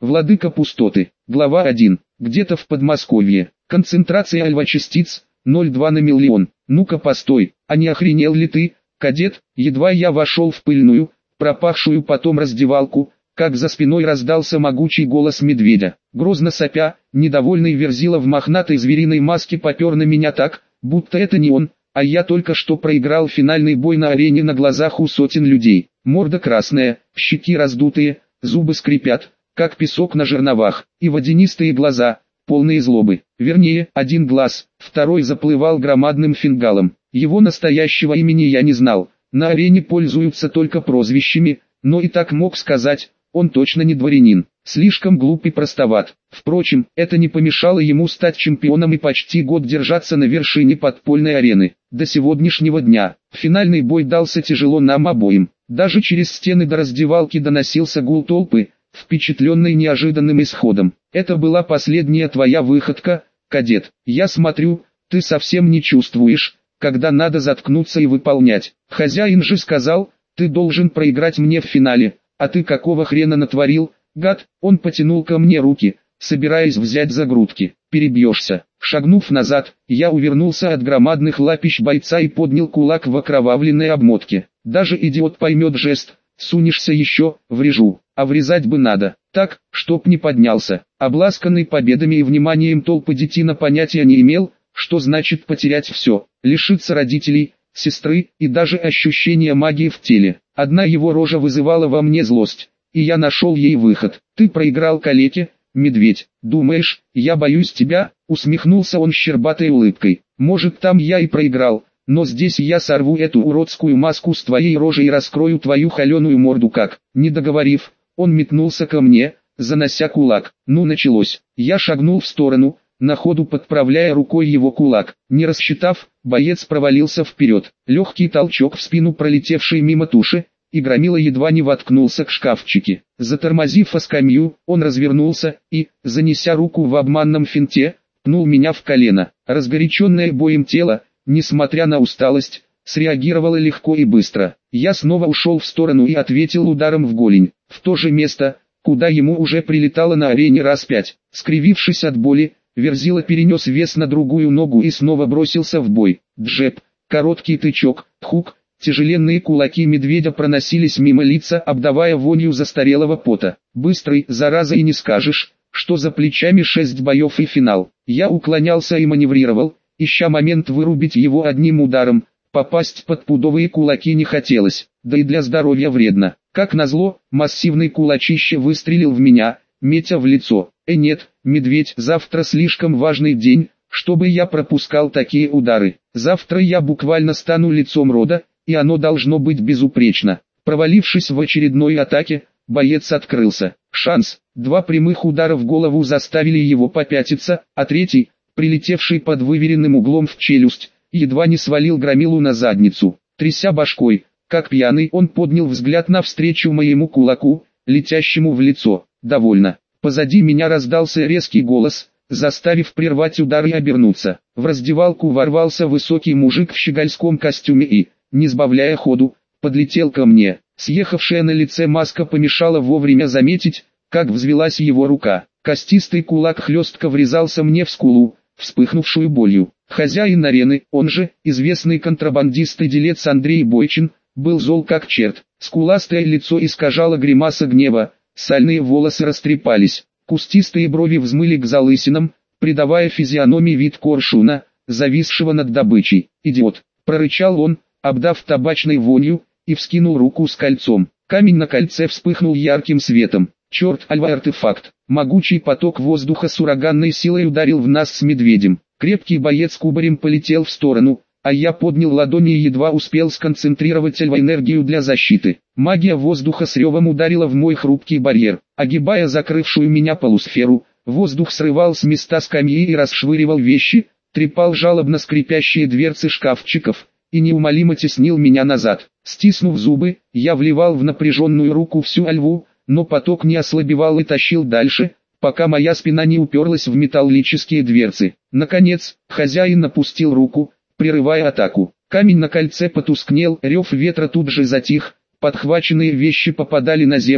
Владыка пустоты. Глава 1. Где-то в Подмосковье. Концентрация альфа-частиц 0,2 на миллион. Ну-ка постой, а не охренел ли ты, кадет? Едва я вошел в пыльную, пропахшую потом раздевалку, как за спиной раздался могучий голос медведя. Грозно сопя, недовольный Верзила в мохнатой звериной маске попер на меня так, будто это не он, а я только что проиграл финальный бой на арене на глазах у сотен людей. Морда красная, щеки раздутые, зубы скрипят, как песок на жерновах, и водянистые глаза, полные злобы. Вернее, один глаз, второй заплывал громадным фингалом. Его настоящего имени я не знал, на арене пользуются только прозвищами, но и так мог сказать, он точно не дворянин, слишком глуп и простоват. Впрочем, это не помешало ему стать чемпионом и почти год держаться на вершине подпольной арены. До сегодняшнего дня. Финальный бой дался тяжело нам обоим. Даже через стены до раздевалки доносился гул толпы, впечатленный неожиданным исходом. Это была последняя твоя выходка, кадет. Я смотрю, ты совсем не чувствуешь, когда надо заткнуться и выполнять. Хозяин же сказал, ты должен проиграть мне в финале, а ты какого хрена натворил, гад? Он потянул ко мне руки, собираясь взять за грудки. Перебьешься. Шагнув назад, я увернулся от громадных лапищ бойца и поднял кулак в окровавленной обмотке. Даже идиот поймет жест. Сунешься еще, врежу, а врезать бы надо, так, чтоб не поднялся. Обласканный победами и вниманием толпы детина понятия не имел, что значит потерять все, лишиться родителей, сестры и даже ощущения магии в теле. Одна его рожа вызывала во мне злость, и я нашел ей выход. Ты проиграл калеке, медведь, думаешь, я боюсь тебя? Усмехнулся он щербатой улыбкой. Может, там я и проиграл, но здесь я сорву эту уродскую маску с твоей рожи и раскрою твою холеную морду как. Не договорив, он метнулся ко мне, занося кулак. Ну началось. Я шагнул в сторону, на ходу подправляя рукой его кулак. Не рассчитав, боец провалился вперед. Легкий толчок в спину, пролетевший мимо туши, и громила едва не воткнулся к шкафчике. Затормозив о скамью, он развернулся и, занеся руку в обманном финте, пнул меня в колено. Разгоряченное боем тело, несмотря на усталость, среагировало легко и быстро. Я снова ушел в сторону и ответил ударом в голень, в то же место, куда ему уже прилетало на арене раз 5. Скривившись от боли, Верзила перенес вес на другую ногу и снова бросился в бой. Джеб, короткий тычок, хук, тяжеленные кулаки медведя проносились мимо лица, обдавая вонью застарелого пота. Быстрый, зараза, и не скажешь, что за плечами 6 боев и финал. Я уклонялся и маневрировал, ища момент вырубить его одним ударом. Попасть под пудовые кулаки не хотелось, да и для здоровья вредно. Как назло, массивный кулачище выстрелил в меня, метя в лицо. Нет, медведь, завтра слишком важный день, чтобы я пропускал такие удары. Завтра я буквально стану лицом рода, и оно должно быть безупречно. Провалившись в очередной атаке, боец открылся. Шанс. 2 прямых удара в голову заставили его попятиться, а третий, прилетевший под выверенным углом в челюсть, едва не свалил громилу на задницу. Тряся башкой, как пьяный, он поднял взгляд навстречу моему кулаку, летящему в лицо. Довольно. Позади меня раздался резкий голос, заставив прервать удар и обернуться. В раздевалку ворвался высокий мужик в щегольском костюме и, не сбавляя ходу, подлетел ко мне. Съехавшая на лице маска помешала вовремя заметить, как взвилась его рука. Костистый кулак хлестко врезался мне в скулу, вспыхнувшую болью. Хозяин арены, он же, известный контрабандист и делец Андрей Бойчин, был зол как черт. Скуластое лицо искажало гримаса гнева, сальные волосы растрепались, кустистые брови взмыли к залысинам, придавая физиономии вид коршуна, зависшего над добычей. «Идиот!» — прорычал он, обдав табачной вонью, и вскинул руку с кольцом. Камень на кольце вспыхнул ярким светом. Черт, альва-артефакт! Могучий поток воздуха с ураганной силой ударил в нас с медведем. Крепкий боец кубарем полетел в сторону, а я поднял ладони и едва успел сконцентрировать альва-энергию для защиты. Магия воздуха с ревом ударила в мой хрупкий барьер. Огибая закрывшую меня полусферу, воздух срывал с места скамьи и расшвыривал вещи, трепал жалобно скрипящие дверцы шкафчиков и неумолимо теснил меня назад. Стиснув зубы, я вливал в напряженную руку всю альву, но поток не ослабевал и тащил дальше, пока моя спина не уперлась в металлические дверцы. Наконец, хозяин опустил руку, прерывая атаку. Камень на кольце потускнел, рев ветра тут же затих, подхваченные вещи попадали на землю,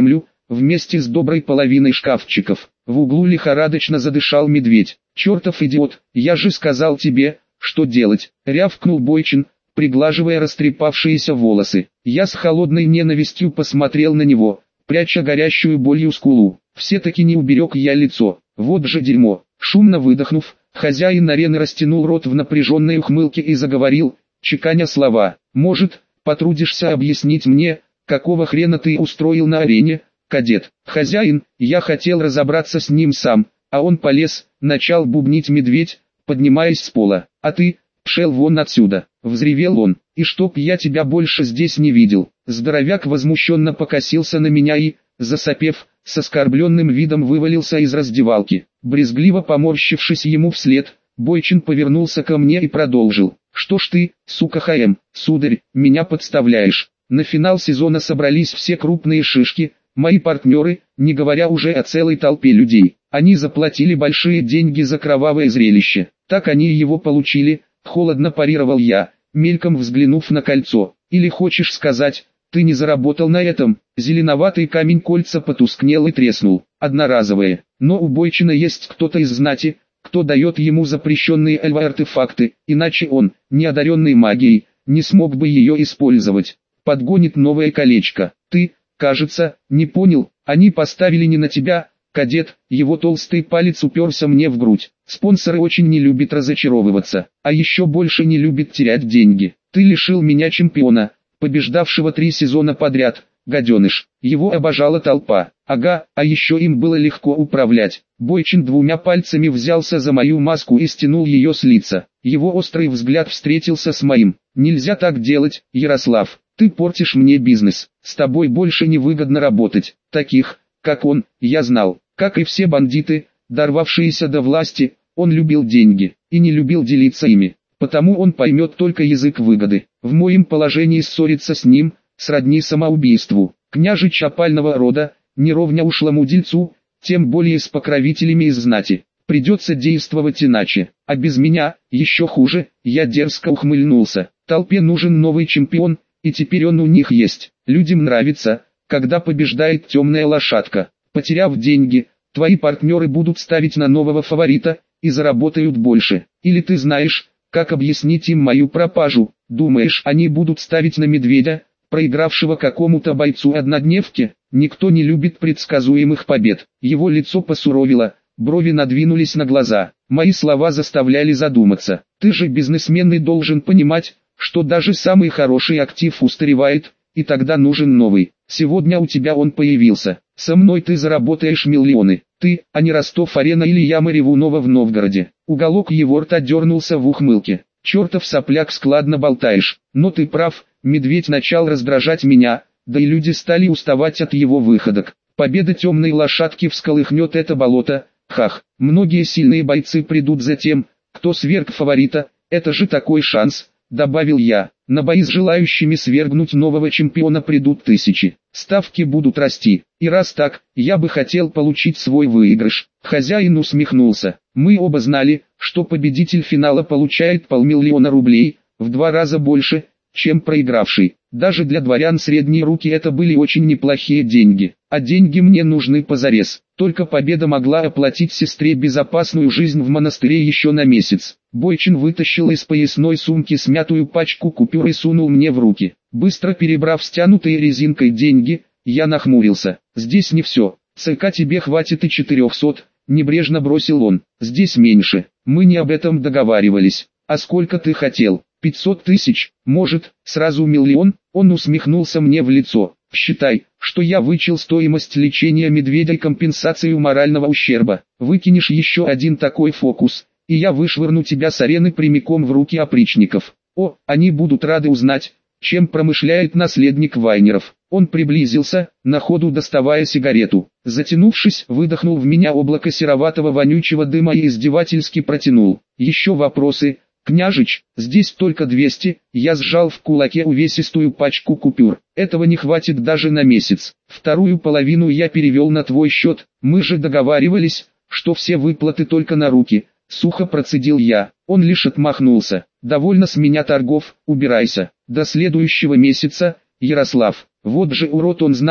вместе с доброй половиной шкафчиков. В углу лихорадочно задышал медведь. «Чертов идиот, я же сказал тебе, что делать!» — рявкнул Бойчин, приглаживая растрепавшиеся волосы. Я с холодной ненавистью посмотрел на него, пряча горящую болью скулу. Все-таки не уберег я лицо. Вот же дерьмо. Шумно выдохнув, хозяин арены растянул рот в напряженной ухмылке и заговорил, чеканя слова. «Может, потрудишься объяснить мне, какого хрена ты устроил на арене, кадет?» «Хозяин, я хотел разобраться с ним сам, а он полез», — начал бубнить медведь, поднимаясь с пола. «А ты, пшел вон отсюда», — взревел он, — «и чтоб я тебя больше здесь не видел». Здоровяк возмущенно покосился на меня и, засопев, с оскорбленным видом вывалился из раздевалки. Брезгливо поморщившись ему вслед, Бойчин повернулся ко мне и продолжил. «Что ж ты, сука ХМ, сударь, меня подставляешь? На финал сезона собрались все крупные шишки, мои партнеры, не говоря уже о целой толпе людей. Они заплатили большие деньги за кровавое зрелище. Так они его получили», — холодно парировал я, мельком взглянув на кольцо. «Или хочешь сказать, ты не заработал на этом?» Зеленоватый камень кольца потускнел и треснул. «Одноразовые. Но у Бойчина есть кто-то из знати, кто дает ему запрещенные альва-артефакты, иначе он, не одаренный магией, не смог бы ее использовать. Подгонит новое колечко. Ты, кажется, не понял, они поставили не на тебя, кадет». Его толстый палец уперся мне в грудь. «Спонсоры очень не любят разочаровываться, а еще больше не любят терять деньги. Ты лишил меня чемпиона, побеждавшего 3 сезона подряд, гаденыш». Его обожала толпа. Ага, а еще им было легко управлять. Бойчин 2 пальцами взялся за мою маску и стянул ее с лица. Его острый взгляд встретился с моим. «Нельзя так делать, Ярослав. Ты портишь мне бизнес. С тобой больше не выгодно работать. Таких, как он, я знал. Как и все бандиты, дорвавшиеся до власти, он любил деньги и не любил делиться ими. Потому он поймет только язык выгоды. В моем положении ссориться с ним, сродни самоубийству. Княжич опального рода, не ровня ушлому дельцу, тем более с покровителями из знати. Придется действовать иначе, а без меня, еще хуже. Я дерзко ухмыльнулся. Толпе нужен новый чемпион, и теперь он у них есть. Людям нравится, когда побеждает темная лошадка. Потеряв деньги, твои партнеры будут ставить на нового фаворита, и заработают больше. Или ты знаешь, как объяснить им мою пропажу? Думаешь, они будут ставить на медведя, проигравшего какому-то бойцу однодневки? Никто не любит предсказуемых побед. Его лицо посуровило, брови надвинулись на глаза. Мои слова заставляли задуматься. Ты же бизнесмен и должен понимать, что даже самый хороший актив устаревает, и тогда нужен новый. Сегодня у тебя он появился. Со мной ты заработаешь миллионы. Ты, а не Ростов-Арена или яма Ревунова в Новгороде. Уголок его рта дернулся в ухмылке. Чертов сопляк, складно болтаешь. Но ты прав, медведь начал раздражать меня, да и люди стали уставать от его выходок. Победа темной лошадки всколыхнет это болото. Хах, многие сильные бойцы придут за тем, кто сверг фаворита. Это же такой шанс, добавил я. На бои с желающими свергнуть нового чемпиона придут тысячи. Ставки будут расти. И раз так, я бы хотел получить свой выигрыш. Хозяин усмехнулся. Мы оба знали, что победитель финала получает 500 000 рублей, в 2 раза больше, чем проигравший. Даже для дворян средние руки это были очень неплохие деньги. А деньги мне нужны позарез. Только победа могла оплатить сестре безопасную жизнь в монастыре еще на месяц. Бойчин вытащил из поясной сумки смятую пачку купюр и сунул мне в руки. Быстро перебрав стянутые резинкой деньги, я нахмурился. «Здесь не все. ЦК тебе хватит и 400, небрежно бросил он. «Здесь меньше. Мы не об этом договаривались. А сколько ты хотел? 500 000, может, сразу 1 000 000?» Он усмехнулся мне в лицо. «Считай, что я вычел стоимость лечения медведя и компенсацию морального ущерба. Выкинешь еще один такой фокус, и я вышвырну тебя с арены прямиком в руки опричников. О, они будут рады узнать, чем промышляет наследник Вайнеров». Он приблизился, на ходу доставая сигарету. Затянувшись, выдохнул в меня облако сероватого вонючего дыма и издевательски протянул. «Еще вопросы, княжич?» «Здесь только 200, я сжал в кулаке увесистую пачку купюр. Этого не хватит даже на месяц. Вторую половину я перевел на твой счет, мы же договаривались, что все выплаты только на руки», сухо процедил я. Он лишь отмахнулся. «Довольно с меня торгов, убирайся. До следующего месяца, Ярослав». Вот же урод, он знал,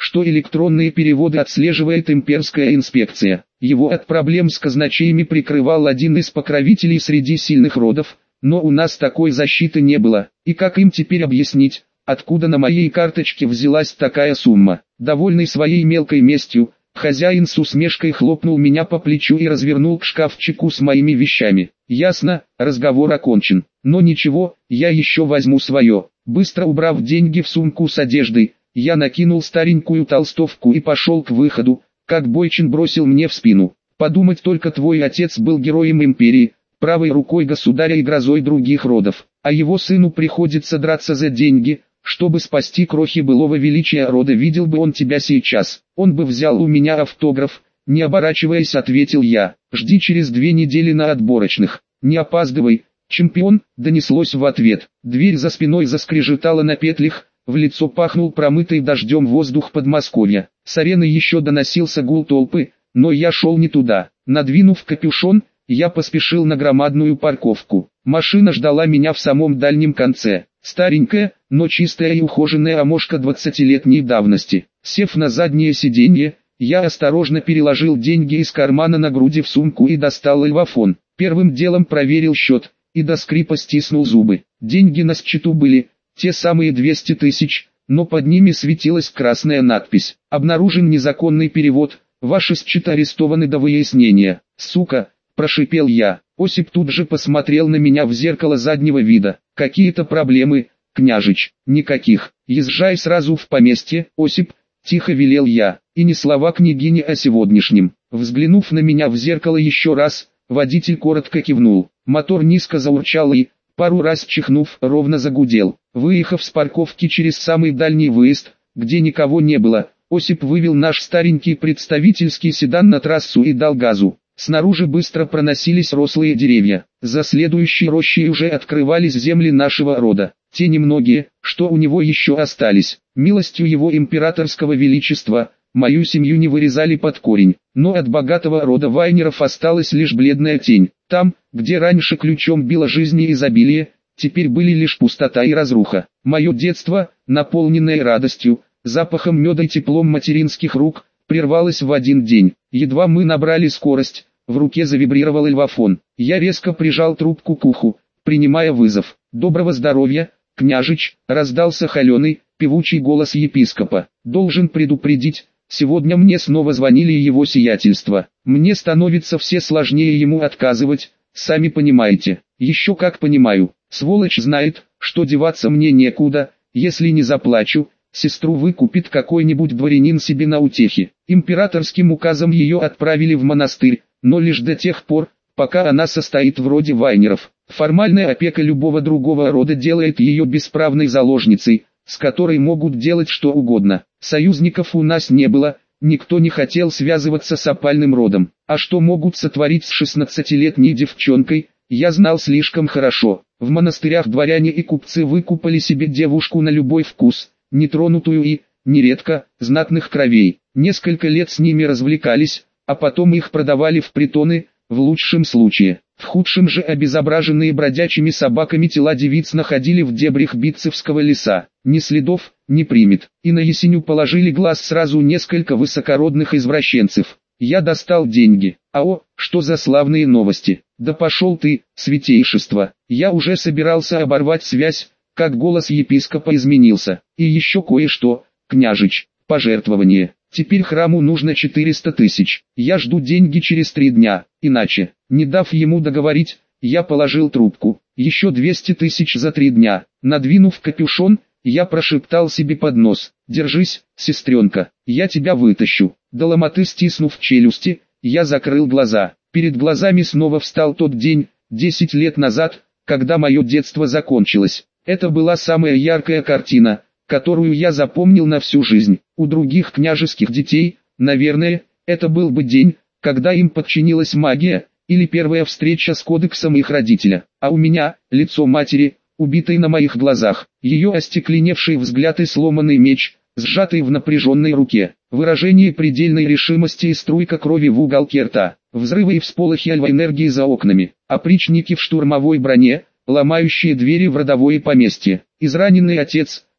что электронные переводы отслеживает имперская инспекция. Его от проблем с казначеями прикрывал один из покровителей среди сильных родов, но у нас такой защиты не было. И как им теперь объяснить, откуда на моей карточке взялась такая сумма? Довольный своей мелкой местью, хозяин с усмешкой хлопнул меня по плечу и развернул к шкафчику с моими вещами. Ясно, разговор окончен. Но ничего, я еще возьму свое. Быстро убрав деньги в сумку с одеждой, я накинул старенькую толстовку и пошел к выходу, как Бойчин бросил мне в спину: подумать только, твой отец был героем империи, правой рукой государя и грозой других родов, а его сыну приходится драться за деньги, чтобы спасти крохи былого величия рода. Видел бы он тебя сейчас, он бы взял у меня автограф. Не оборачиваясь, ответил я: жди через 2 недели на отборочных, не опаздывай, чемпион, донеслось в ответ. Дверь за спиной заскрежетала на петлях, в лицо пахнул промытый дождем воздух Подмосковья. С арены еще доносился гул толпы, но я шел не туда. Надвинув капюшон, я поспешил на громадную парковку. Машина ждала меня в самом дальнем конце. Старенькая, но чистая и ухоженная амошка 20-летней давности. Сев на заднее сиденье, я осторожно переложил деньги из кармана на груди в сумку и достал альвафон. Первым делом проверил счет, и до скрипа стиснул зубы. Деньги на счету были, те самые 200 тысяч, но под ними светилась красная надпись: обнаружен незаконный перевод, ваши счета арестованы до выяснения. Сука, прошипел я. Осип тут же посмотрел на меня в зеркало заднего вида. Какие-то проблемы, княжич? Никаких. Езжай сразу в поместье, Осип, тихо велел я, и ни слова княгине о сегодняшнем. Взглянув на меня в зеркало еще раз, водитель коротко кивнул. Мотор низко заурчал и, пару раз чихнув, ровно загудел. Выехав с парковки через самый дальний выезд, где никого не было, Осип вывел наш старенький представительский седан на трассу и дал газу. Снаружи быстро проносились рослые деревья. За следующей рощей уже открывались земли нашего рода. Те немногие, что у него еще остались. Милостью его императорского величества, мою семью не вырезали под корень. Но от богатого рода Вайнеров осталась лишь бледная тень. Там, где раньше ключом било жизнь и изобилие, теперь были лишь пустота и разруха. Мое детство, наполненное радостью, запахом меда и теплом материнских рук, прервалось в один день. Едва мы набрали скорость, в руке завибрировал альвафон. Я резко прижал трубку к уху, принимая вызов. «Доброго здоровья, княжич», раздался холеный, певучий голос епископа. «Должен предупредить, сегодня мне снова звонили его сиятельство. Мне становится все сложнее ему отказывать, сами понимаете». «Еще как понимаю, сволочь знает, что деваться мне некуда, если не заплачу, сестру выкупит какой-нибудь дворянин себе на утехи». Императорским указом ее отправили в монастырь, но лишь до тех пор, пока она состоит в роде Вайнеров. Формальная опека любого другого рода делает ее бесправной заложницей, с которой могут делать что угодно. Союзников у нас не было, никто не хотел связываться с опальным родом. А что могут сотворить с 16-летней девчонкой, я знал слишком хорошо. В монастырях дворяне и купцы выкупали себе девушку на любой вкус, нетронутую и, нередко, знатных кровей. Несколько лет с ними развлекались, а потом их продавали в притоны, в лучшем случае. В худшем же обезображенные бродячими собаками тела девиц находили в дебрях Битцевского леса. Ни следов, ни примет. И на Есеню положили глаз сразу несколько высокородных извращенцев. Я достал деньги. Что за славные новости? Да пошел ты, святейшество. Я уже собирался оборвать связь, как голос епископа изменился. И еще кое-что, княжич, пожертвование. Теперь храму нужно 400 тысяч. Я жду деньги через 3 дня, иначе. Не дав ему договорить, я положил трубку. Еще 200 тысяч за 3 дня. Надвинув капюшон, я прошептал себе под нос: держись, сестренка, я тебя вытащу. До ломоты стиснув челюсти, я закрыл глаза. Перед глазами снова встал тот день, 10 лет назад, когда мое детство закончилось. Это была самая яркая картина, которую я запомнил на всю жизнь. У других княжеских детей, наверное, это был бы день, когда им подчинилась магия, или первая встреча с кодексом их родителя. А у меня, лицо матери, убитой на моих глазах, ее остекленевший взгляд и сломанный меч, сжатый в напряженной руке, выражение предельной решимости и струйка крови в уголке рта, взрывы и всполохи альва-энергии за окнами, опричники в штурмовой броне, ломающие двери в родовое поместье, израненный отец,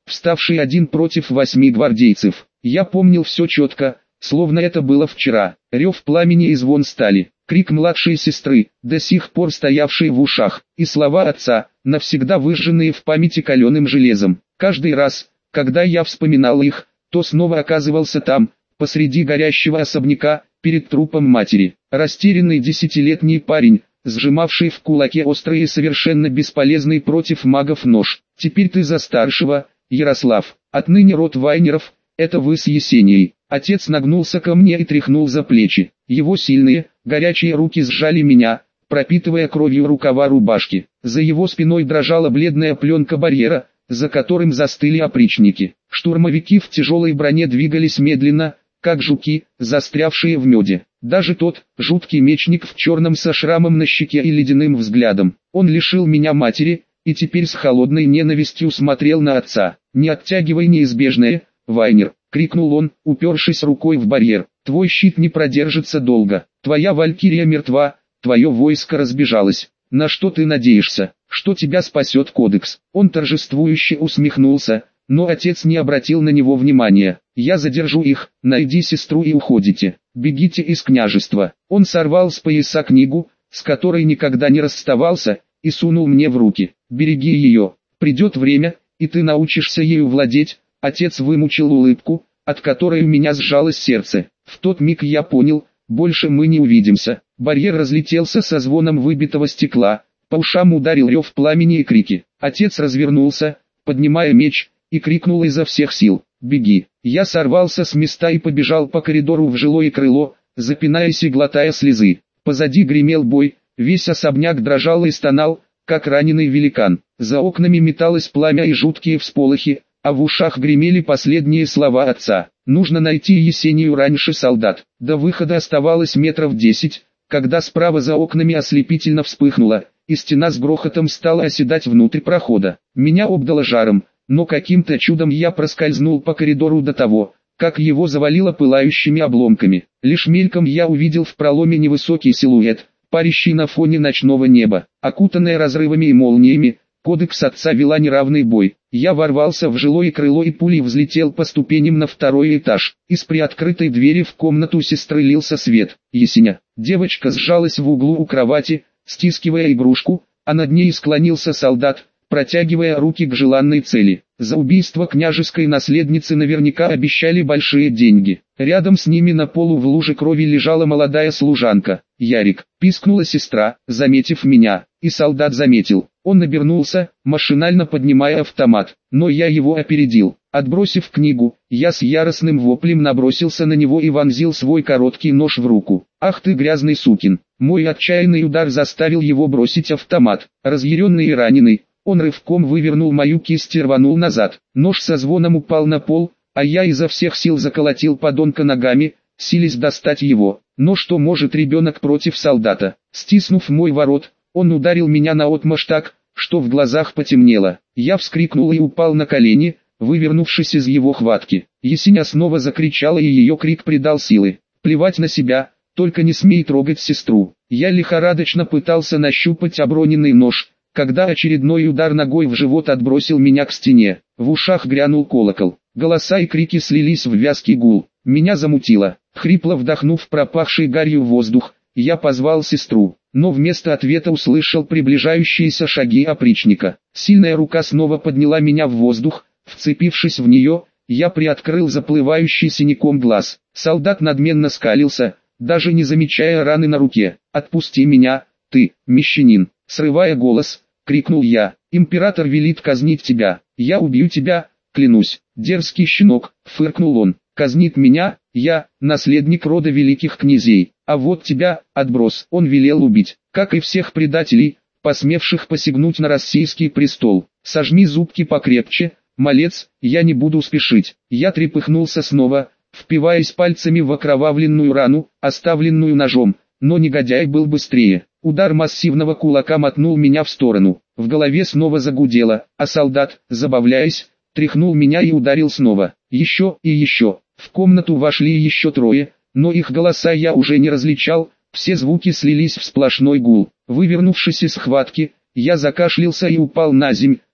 вставший один против 8 гвардейцев. Я помнил все четко, словно это было вчера. Рев пламени и звон стали, крик младшей сестры, до сих пор стоявший в ушах, и слова отца, навсегда выжженные в памяти каленым железом. Каждый раз, когда я вспоминал их, то снова оказывался там, посреди горящего особняка, перед трупом матери. Растерянный десятилетний парень, сжимавший в кулаке острый и совершенно бесполезный против магов нож. Теперь ты за старшего, Ярослав. Отныне род Вайнеров, это вы с Есенией. Отец нагнулся ко мне и тряхнул за плечи. Его сильные, горячие руки сжали меня, пропитывая кровью рукава рубашки. За его спиной дрожала бледная пленка барьера, за которым застыли опричники. Штурмовики в тяжелой броне двигались медленно, как жуки, застрявшие в меде. Даже тот, жуткий мечник в черном со шрамом на щеке и ледяным взглядом. Он лишил меня матери, и теперь с холодной ненавистью смотрел на отца. «Не оттягивай неизбежное, Вайнер!» — крикнул он, упершись рукой в барьер. «Твой щит не продержится долго. Твоя валькирия мертва, твое войско разбежалось. На что ты надеешься? Что тебя спасет кодекс?» Он торжествующе усмехнулся, но отец не обратил на него внимания. «Я задержу их, найди сестру и уходите. Бегите из княжества». Он сорвал с пояса книгу, с которой никогда не расставался, и сунул мне в руки. «Береги ее, придет время, и ты научишься ею владеть». Отец вымучил улыбку, от которой у меня сжалось сердце. В тот миг я понял, больше мы не увидимся. Барьер разлетелся со звоном выбитого стекла, по ушам ударил рев пламени и крики. Отец развернулся, поднимая меч, и крикнул изо всех сил: «Беги!». Я сорвался с места и побежал по коридору в жилое крыло, запинаясь и глотая слезы. Позади гремел бой, весь особняк дрожал и стонал, как раненый великан. За окнами металось пламя и жуткие всполохи, а в ушах гремели последние слова отца: «Нужно найти Есению раньше солдат». До выхода оставалось метров 10, когда справа за окнами ослепительно вспыхнуло, и стена с грохотом стала оседать внутрь прохода. Меня обдало жаром, но каким-то чудом я проскользнул по коридору до того, как его завалило пылающими обломками. Лишь мельком я увидел в проломе невысокий силуэт, парящий на фоне ночного неба, окутанное разрывами и молниями. Кодекс отца вела неравный бой. Я ворвался в жилое крыло и пулей взлетел по ступеням на второй этаж. Из приоткрытой двери в комнату сестры лился свет. Есеня. Девочка сжалась в углу у кровати, стискивая игрушку, а над ней склонился солдат, протягивая руки к желанной цели. За убийство княжеской наследницы наверняка обещали большие деньги. Рядом с ними на полу в луже крови лежала молодая служанка. «Ярик!» — пискнула сестра, заметив меня, и солдат заметил. Он обернулся, машинально поднимая автомат, но я его опередил. Отбросив книгу, я с яростным воплем набросился на него и вонзил свой короткий нож в руку. «Ах ты грязный сукин!» Мой отчаянный удар заставил его бросить автомат. Разъяренный и раненый, он рывком вывернул мою кисть и рванул назад. Нож со звоном упал на пол, а я изо всех сил заколотил подонка ногами, силясь достать его. Но что может ребенок против солдата? Стиснув мой ворот, он ударил меня наотмашь так, что в глазах потемнело. Я вскрикнул и упал на колени, вывернувшись из его хватки. Есеня снова закричала, и ее крик придал силы. «Плевать на себя, только не смей трогать сестру». Я лихорадочно пытался нащупать оброненный нож, когда очередной удар ногой в живот отбросил меня к стене. В ушах грянул колокол. Голоса и крики слились в вязкий гул. Меня замутило. Хрипло вдохнув пропахший гарью воздух, я позвал сестру, но вместо ответа услышал приближающиеся шаги опричника. Сильная рука снова подняла меня в воздух. Вцепившись в нее, я приоткрыл заплывающий синяком глаз. Солдат надменно скалился, даже не замечая раны на руке. «Отпусти меня, ты, мещанин!» Срывая голос, крикнул я. «Император велит казнить тебя. Я убью тебя, клянусь». «Дерзкий щенок», фыркнул он. «Казнит меня? Я, наследник рода великих князей. А вот тебя, отброс, он велел убить, как и всех предателей, посмевших посягнуть на российский престол. Сожми зубки покрепче, малец, я не буду спешить». Я трепыхнулся снова, впиваясь пальцами в окровавленную рану, оставленную ножом, но негодяй был быстрее. Удар массивного кулака мотнул меня в сторону. В голове снова загудело, а солдат, забавляясь, тряхнул меня и ударил снова. Еще и еще. В комнату вошли еще трое, но их голоса я уже не различал, все звуки слились в сплошной гул. Вывернувшись из схватки, я закашлялся и упал на земь,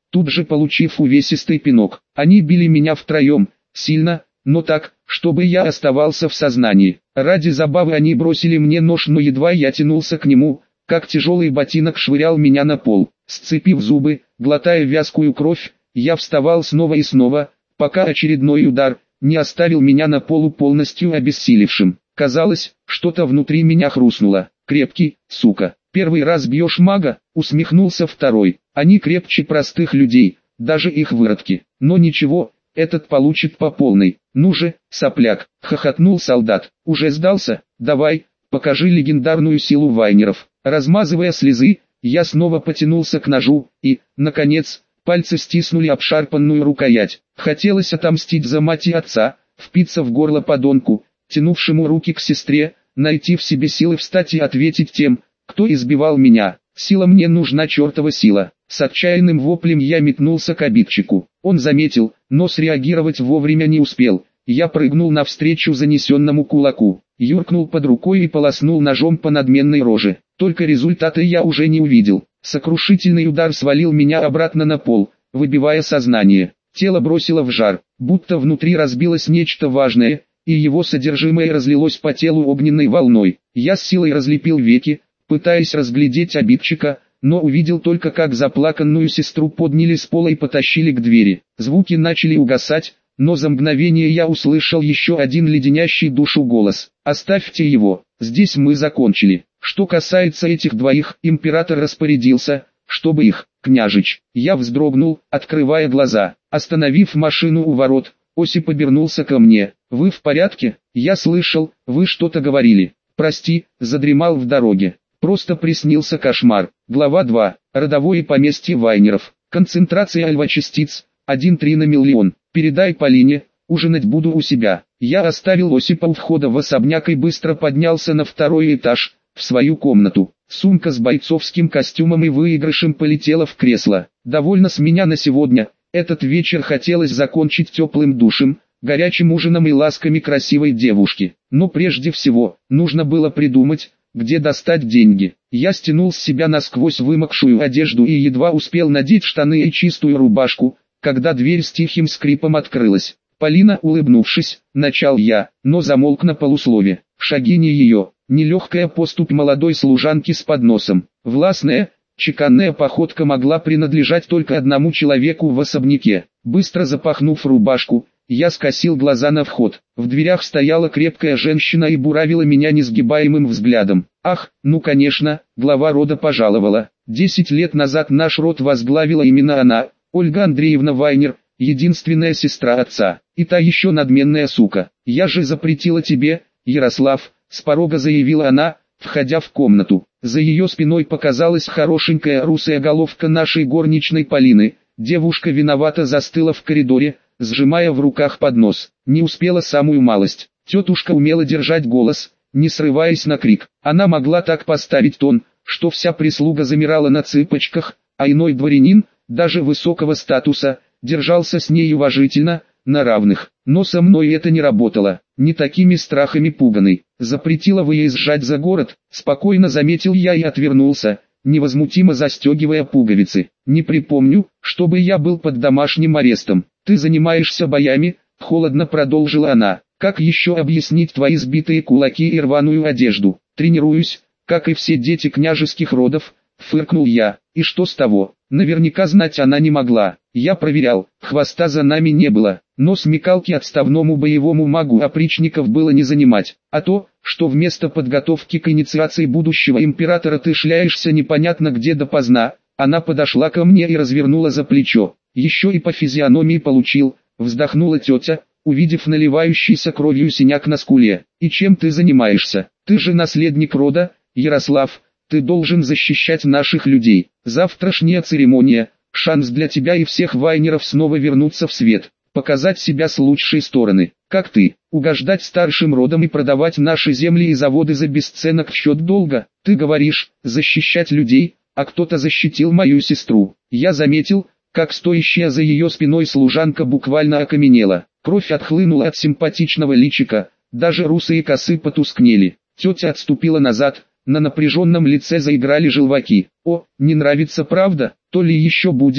тут же получив увесистый пинок. Они били меня втроем, сильно, но так, чтобы я оставался в сознании. Ради забавы они бросили мне нож, но едва я тянулся к нему, как тяжелый ботинок швырял меня на пол. Сцепив зубы, глотая вязкую кровь, я вставал снова и снова, пока очередной удар не оставил меня на полу полностью обессилевшим. Казалось, что-то внутри меня хрустнуло. «Крепкий, сука, первый раз бьешь мага», усмехнулся второй. «Они крепче простых людей, даже их выродки. Но ничего, этот получит по полной. Ну же, сопляк», хохотнул солдат. «Уже сдался? Давай, покажи легендарную силу вайнеров». Размазывая слезы, я снова потянулся к ножу, и, наконец, пальцы стиснули обшарпанную рукоять. Хотелось отомстить за мать и отца, впиться в горло подонку, тянувшему руки к сестре, найти в себе силы встать и ответить тем, кто избивал меня. Сила мне нужна, чертова сила. С отчаянным воплем я метнулся к обидчику. Он заметил, но среагировать вовремя не успел. Я прыгнул навстречу занесенному кулаку, юркнул под рукой и полоснул ножом по надменной роже. Только результата я уже не увидел. Сокрушительный удар свалил меня обратно на пол, выбивая сознание. Тело бросило в жар, будто внутри разбилось нечто важное, и его содержимое разлилось по телу огненной волной. Я с силой разлепил веки, пытаясь разглядеть обидчика, но увидел только, как заплаканную сестру подняли с пола и потащили к двери. Звуки начали угасать, но за мгновение я услышал еще один леденящий душу голос. «Оставьте его, здесь мы закончили». Что касается этих двоих, император распорядился, чтобы их, княжич. Я вздрогнул, открывая глаза. Остановив машину у ворот, Осип обернулся ко мне. «Вы в порядке? Я слышал, вы что-то говорили. Прости, задремал в дороге. Просто приснился кошмар». Глава 2. Родовое поместье вайнеров. Концентрация альфа-частиц 1,3 на миллион. «Передай Полине, ужинать буду у себя». Я оставил Осипа у входа в особняк и быстро поднялся на второй этаж, в свою комнату. Сумка с бойцовским костюмом и выигрышем полетела в кресло. Довольно с меня на сегодня. Этот вечер хотелось закончить теплым душем, горячим ужином и ласками красивой девушки. Но прежде всего, нужно было придумать, где достать деньги. Я стянул с себя насквозь вымокшую одежду и едва успел надеть штаны и чистую рубашку, когда дверь с тихим скрипом открылась. Полина, улыбнувшись, начал я, но замолк на полуслове. Шаги не ее, нелегкая поступь молодой служанки с подносом. Властная, чеканная походка могла принадлежать только одному человеку в особняке. Быстро запахнув рубашку, я скосил глаза на вход. В дверях стояла крепкая женщина и буравила меня несгибаемым взглядом. Ах, ну конечно, глава рода пожаловала. 10 лет назад наш род возглавила именно она, Ольга Андреевна Вайнер, единственная сестра отца. И та еще надменная сука. «Я же запретила тебе, Ярослав», с порога заявила она, входя в комнату. За ее спиной показалась хорошенькая русая головка нашей горничной Полины. Девушка виновато застыла в коридоре, сжимая в руках поднос. Не успела самую малость. Тетушка умела держать голос, не срываясь на крик. Она могла так поставить тон, что вся прислуга замирала на цыпочках, а иной дворянин, даже высокого статуса, держался с ней уважительно, на равных. Но со мной это не работало, не такими страхами пуганый. Запретила выезжать за город, спокойно заметил я и отвернулся, невозмутимо застегивая пуговицы. Не припомню, чтобы я был под домашним арестом. Ты занимаешься боями, холодно продолжила она. Как еще объяснить твои сбитые кулаки и рваную одежду? Тренируюсь, как и все дети княжеских родов, фыркнул я. И что с того? Наверняка знать она не могла. Я проверял, хвоста за нами не было, но смекалки отставному боевому магу опричников было не занимать. А то, что вместо подготовки к инициации будущего императора ты шляешься непонятно где допоздна, она подошла ко мне и развернула за плечо. Еще и по физиономии получил, вздохнула тетя, увидев наливающийся кровью синяк на скуле. И чем ты занимаешься? Ты же наследник рода, Ярослав. Ты должен защищать наших людей. Завтрашняя церемония, шанс для тебя и всех вайнеров снова вернуться в свет, показать себя с лучшей стороны. Как ты, угождать старшим родам и продавать наши земли и заводы за бесценок в счет долга? Ты говоришь, защищать людей, а кто-то защитил мою сестру. Я заметил, как стоящая за ее спиной служанка буквально окаменела. Кровь отхлынула от симпатичного личика, даже русые косы потускнели. Тетя отступила назад. На напряженном лице заиграли желваки. «О, не нравится, правда? То ли еще будет», —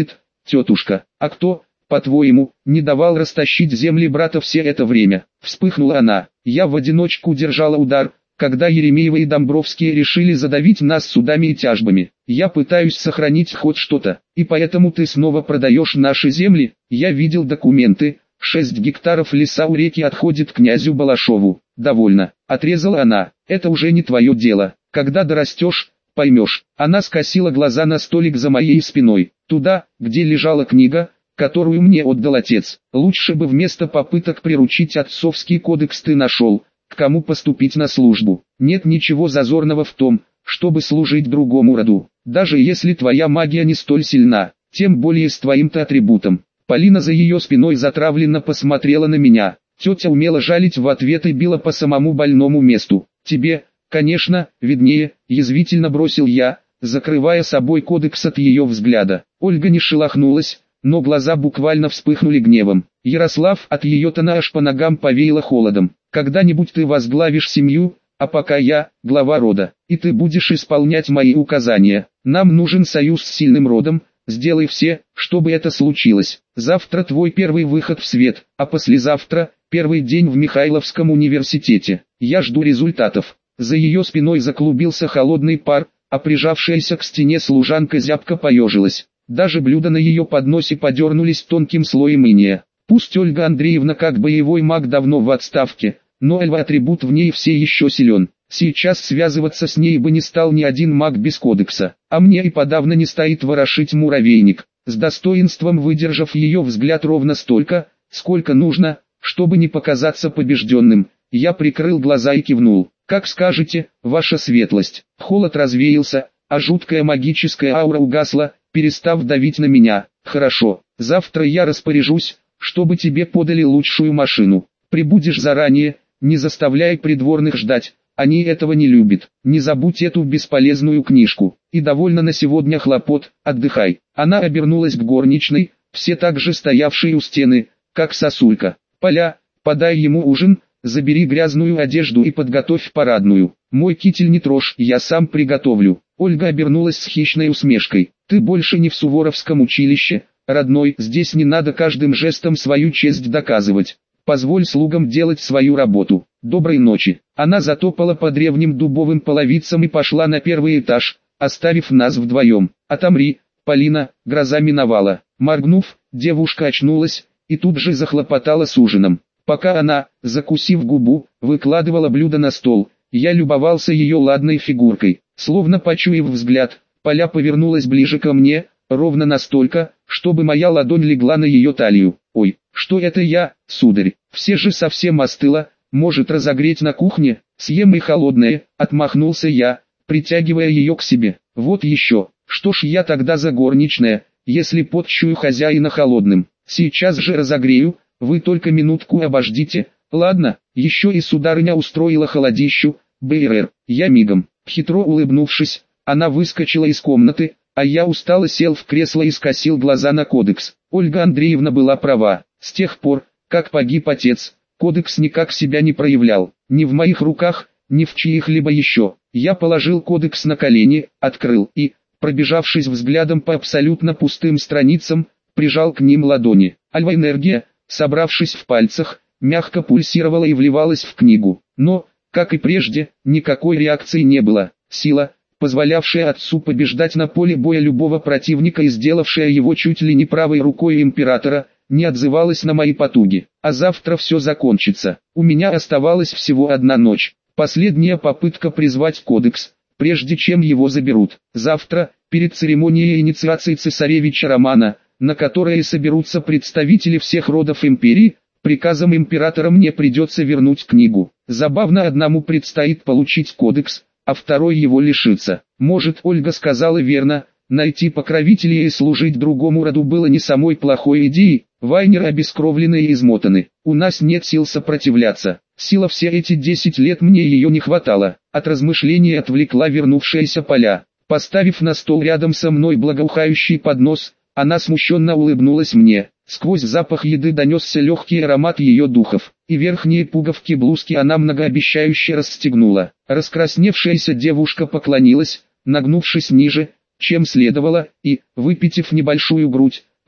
тетушка, а кто, по-твоему, не давал растащить земли брата все это время? Вспыхнула она. Я в одиночку держала удар, когда Еремеевы и Домбровские решили задавить нас судами и тяжбами. Я пытаюсь сохранить хоть что-то, и поэтому ты снова продаешь наши земли. Я видел документы, 6 гектаров леса у реки отходит князю Балашову. Довольно, отрезала она, это уже не твое дело. Когда дорастешь, поймешь. Она скосила глаза на столик за моей спиной, туда, где лежала книга, которую мне отдал отец. Лучше бы вместо попыток приручить отцовский кодекс ты нашел, к кому поступить на службу. Нет ничего зазорного в том, чтобы служить другому роду, даже если твоя магия не столь сильна, тем более с твоим-то атрибутом. Полина за ее спиной затравленно посмотрела на меня. Тетя умела жалить в ответ и била по самому больному месту. Тебе, конечно, виднее, язвительно бросил я, закрывая собой кодекс от ее взгляда. Ольга не шелохнулась, но глаза буквально вспыхнули гневом. Ярослав, от ее тона аж по ногам повеяло холодом. Когда-нибудь ты возглавишь семью, а пока я, глава рода, и ты будешь исполнять мои указания. Нам нужен союз с сильным родом, сделай все, чтобы это случилось. Завтра твой первый выход в свет, а послезавтра, первый день в Михайловском университете. Я жду результатов. За ее спиной заклубился холодный пар, а прижавшаяся к стене служанка зябко поежилась. Даже блюда на ее подносе подернулись тонким слоем иния. Пусть Ольга Андреевна как боевой маг давно в отставке, но атрибут в ней все еще силен. Сейчас связываться с ней бы не стал ни один маг без кодекса, а мне и подавно не стоит ворошить муравейник. С достоинством выдержав ее взгляд ровно столько, сколько нужно, чтобы не показаться побежденным, я прикрыл глаза и кивнул. Как скажете, ваша светлость. Холод развеялся, а жуткая магическая аура угасла, перестав давить на меня. Хорошо, завтра я распоряжусь, чтобы тебе подали лучшую машину. Прибудешь заранее, не заставляй придворных ждать, они этого не любят. Не забудь эту бесполезную книжку. И довольно на сегодня хлопот, отдыхай. Она обернулась к горничной, все так же стоявшей у стены, как сосулька. Поля, подай ему ужин, забери грязную одежду и подготовь парадную. Мой китель не трожь, я сам приготовлю. Ольга обернулась с хищной усмешкой. Ты больше не в Суворовском училище, родной, здесь не надо каждым жестом свою честь доказывать. Позволь слугам делать свою работу. Доброй ночи. Она затопала по древним дубовым половицам и пошла на первый этаж, оставив нас вдвоем. Отомри, Полина, гроза миновала. Моргнув, девушка очнулась и тут же захлопотала с ужином. Пока она, закусив губу, выкладывала блюдо на стол, я любовался ее ладной фигуркой. Словно почуяв взгляд, Поля повернулась ближе ко мне, ровно настолько, чтобы моя ладонь легла на ее талию. Ой, что это я, сударь, все же совсем остыло, может разогреть на кухне, съем и холодное, отмахнулся я, притягивая ее к себе. Вот еще, что ж я тогда за горничная, если подчую хозяина холодным, сейчас же разогрею, вы только минутку обождите. Ладно, еще и сударыня устроила холодищу, БРР, я мигом. Хитро улыбнувшись, она выскочила из комнаты, а я устало сел в кресло и скосил глаза на кодекс. Ольга Андреевна была права, с тех пор, как погиб отец, кодекс никак себя не проявлял, ни в моих руках, ни в чьих-либо еще. Я положил кодекс на колени, открыл и, пробежавшись взглядом по абсолютно пустым страницам, прижал к ним ладони. Альва-энергия, собравшись в пальцах, мягко пульсировала и вливалась в книгу. Но, как и прежде, никакой реакции не было. Сила, позволявшая отцу побеждать на поле боя любого противника и сделавшая его чуть ли не правой рукой императора, не отзывалась на мои потуги. А завтра все закончится. У меня оставалась всего одна ночь. Последняя попытка призвать кодекс, прежде чем его заберут. Завтра, перед церемонией инициации цесаревича Романа, на которой соберутся представители всех родов империи, приказом императора мне придется вернуть книгу. Забавно, одному предстоит получить кодекс, а второй его лишится. Может, Ольга сказала верно, найти покровителей и служить другому роду было не самой плохой идеей. Вайнеры обескровлены и измотаны. У нас нет сил сопротивляться. Сила все эти 10 лет мне ее не хватало. От размышлений отвлекла вернувшаяся Поля. Поставив на стол рядом со мной благоухающий поднос, она смущенно улыбнулась мне. Сквозь запах еды донесся легкий аромат ее духов, и верхние пуговки блузки она многообещающе расстегнула. Раскрасневшаяся девушка поклонилась, нагнувшись ниже, чем следовало, и, выпитив небольшую грудь,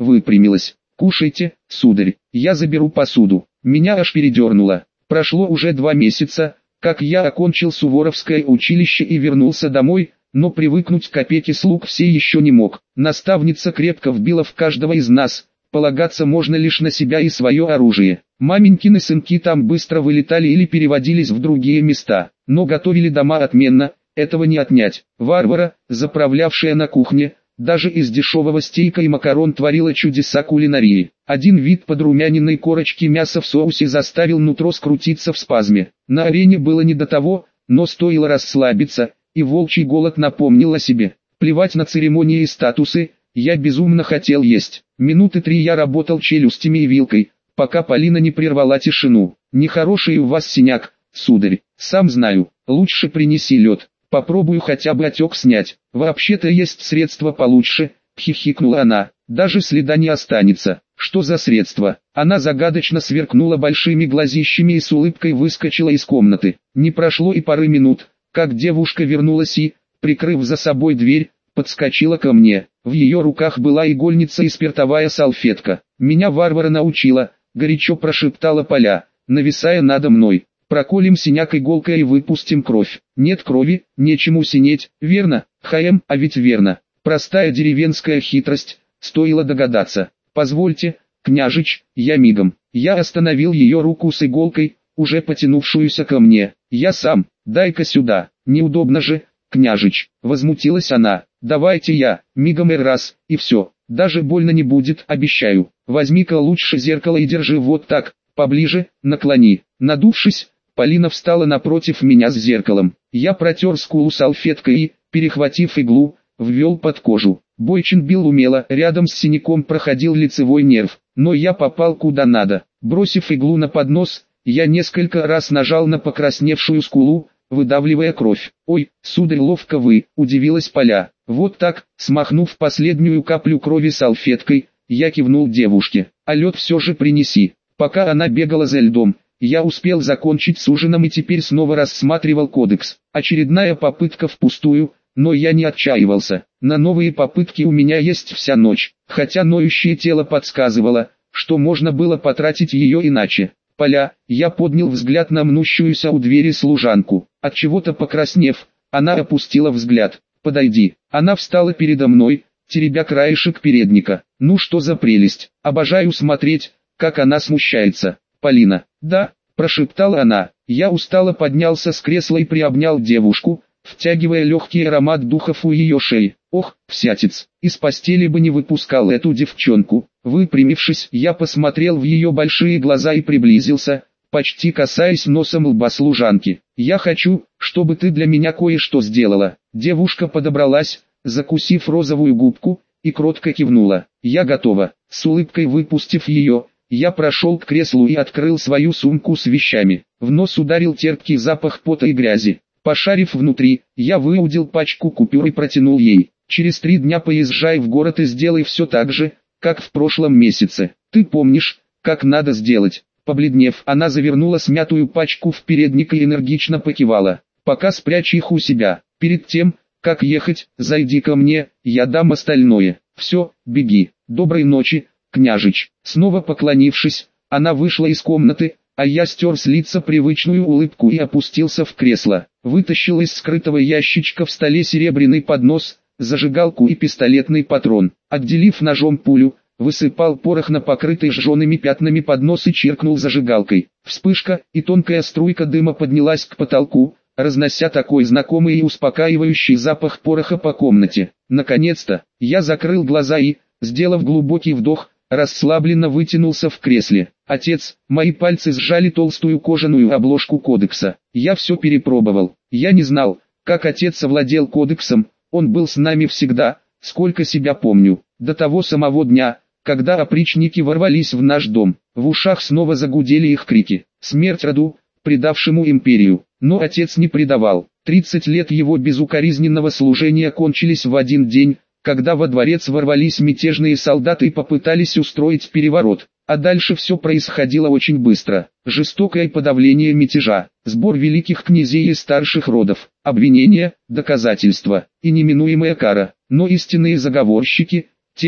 выпрямилась. «Кушайте, сударь, я заберу посуду». Меня аж передернуло. Прошло уже 2 месяца, как я окончил Суворовское училище и вернулся домой, но привыкнуть к опеке слуг все еще не мог. Наставница крепко вбила в каждого из нас: полагаться можно лишь на себя и свое оружие. Маменькины сынки там быстро вылетали или переводились в другие места, но готовили дома отменно, этого не отнять. Варвара, заправлявшая на кухне, даже из дешевого стейка и макарон творила чудеса кулинарии. Один вид подрумяненной корочки мяса в соусе заставил нутро скрутиться в спазме. На арене было не до того, но стоило расслабиться, и волчий голод напомнил о себе. Плевать на церемонии и статусы, я безумно хотел есть. Минуты 3 я работал челюстями и вилкой, пока Полина не прервала тишину. «Нехороший у вас синяк, сударь, сам знаю, лучше принеси лед. Попробую хотя бы отек снять. Вообще-то есть средства получше», — хихикнула она. «Даже следа не останется». «Что за средства?» Она загадочно сверкнула большими глазищами и с улыбкой выскочила из комнаты. Не прошло и пары минут, как девушка вернулась и, прикрыв за собой дверь, подскочила ко мне. В ее руках была игольница и спиртовая салфетка. «Меня Варвара научила», — горячо прошептала Поля, нависая надо мной. «Проколем синяк иголкой и выпустим кровь». «Нет крови, нечему синеть, верно?» А ведь верно. Простая деревенская хитрость, стоило догадаться. «Позвольте, княжич, я мигом». Я остановил ее руку с иголкой, уже потянувшуюся ко мне. «Я сам, дай-ка сюда». «Неудобно же, княжич», — возмутилась она. «Давайте я, мигом и раз, и все. Даже больно не будет, обещаю. Возьми-ка лучше зеркало и держи вот так, поближе, наклони». Надувшись, Полина встала напротив меня с зеркалом. Я протер скулу салфеткой и, перехватив иглу, ввел под кожу. Бойчин бил умело, рядом с синяком проходил лицевой нерв, но я попал куда надо. Бросив иглу на поднос, я несколько раз нажал на покрасневшую скулу, выдавливая кровь. «Ой, сударь, ловко вы», — удивилась Поля. Вот так, смахнув последнюю каплю крови салфеткой, я кивнул девушке. «А лед все же принеси». Пока она бегала за льдом, я успел закончить с ужином и теперь снова рассматривал кодекс. Очередная попытка впустую, но я не отчаивался. На новые попытки у меня есть вся ночь, хотя ноющее тело подсказывало, что можно было потратить ее иначе. «Поля», я поднял взгляд на мнущуюся у двери служанку. Отчего-то покраснев, она опустила взгляд. «Подойди». Она встала передо мной, теребя краешек передника. «Ну что за прелесть, обожаю смотреть, как она смущается». «Полина». «Да», прошептала она. Я устало поднялся с кресла и приобнял девушку, втягивая легкий аромат духов у ее шеи. «Ох, всятец, из постели бы не выпускал эту девчонку». Выпрямившись, я посмотрел в ее большие глаза и приблизился, почти касаясь носом лба служанки. «Я хочу, чтобы ты для меня кое-что сделала». Девушка подобралась, закусив розовую губку, и кротко кивнула. «Я готова». С улыбкой выпустив ее, я прошел к креслу и открыл свою сумку с вещами. В нос ударил терпкий запах пота и грязи. Пошарив внутри, я выудил пачку купюр и протянул ей. «Через 3 дня поезжай в город и сделай все так же, как в прошлом месяце. Ты помнишь, как надо сделать?» Побледнев, она завернула смятую пачку в передник и энергично покивала. «Пока спрячь их у себя. Перед тем, как ехать, зайди ко мне, я дам остальное. Все, беги. Доброй ночи, княжич». Снова поклонившись, она вышла из комнаты, а я стер с лица привычную улыбку и опустился в кресло. Вытащил из скрытого ящичка в столе серебряный поднос, зажигалку и пистолетный патрон. Отделив ножом пулю, высыпал порох на покрытый жжеными пятнами поднос и чиркнул зажигалкой. Вспышка, и тонкая струйка дыма поднялась к потолку, разнося такой знакомый и успокаивающий запах пороха по комнате. Наконец-то, я закрыл глаза и, сделав глубокий вдох, расслабленно вытянулся в кресле. «Отец», мои пальцы сжали толстую кожаную обложку кодекса. Я все перепробовал. Я не знал, как отец овладел кодексом, он был с нами всегда, сколько себя помню. До того самого дня, когда опричники ворвались в наш дом. В ушах снова загудели их крики. Смерть роду, предавшему империю. Но отец не предавал. 30 лет его безукоризненного служения кончились в один день, когда во дворец ворвались мятежные солдаты и попытались устроить переворот. А дальше все происходило очень быстро. Жестокое подавление мятежа, сбор великих князей и старших родов, обвинения, доказательства и неминуемая кара. Но истинные заговорщики, те,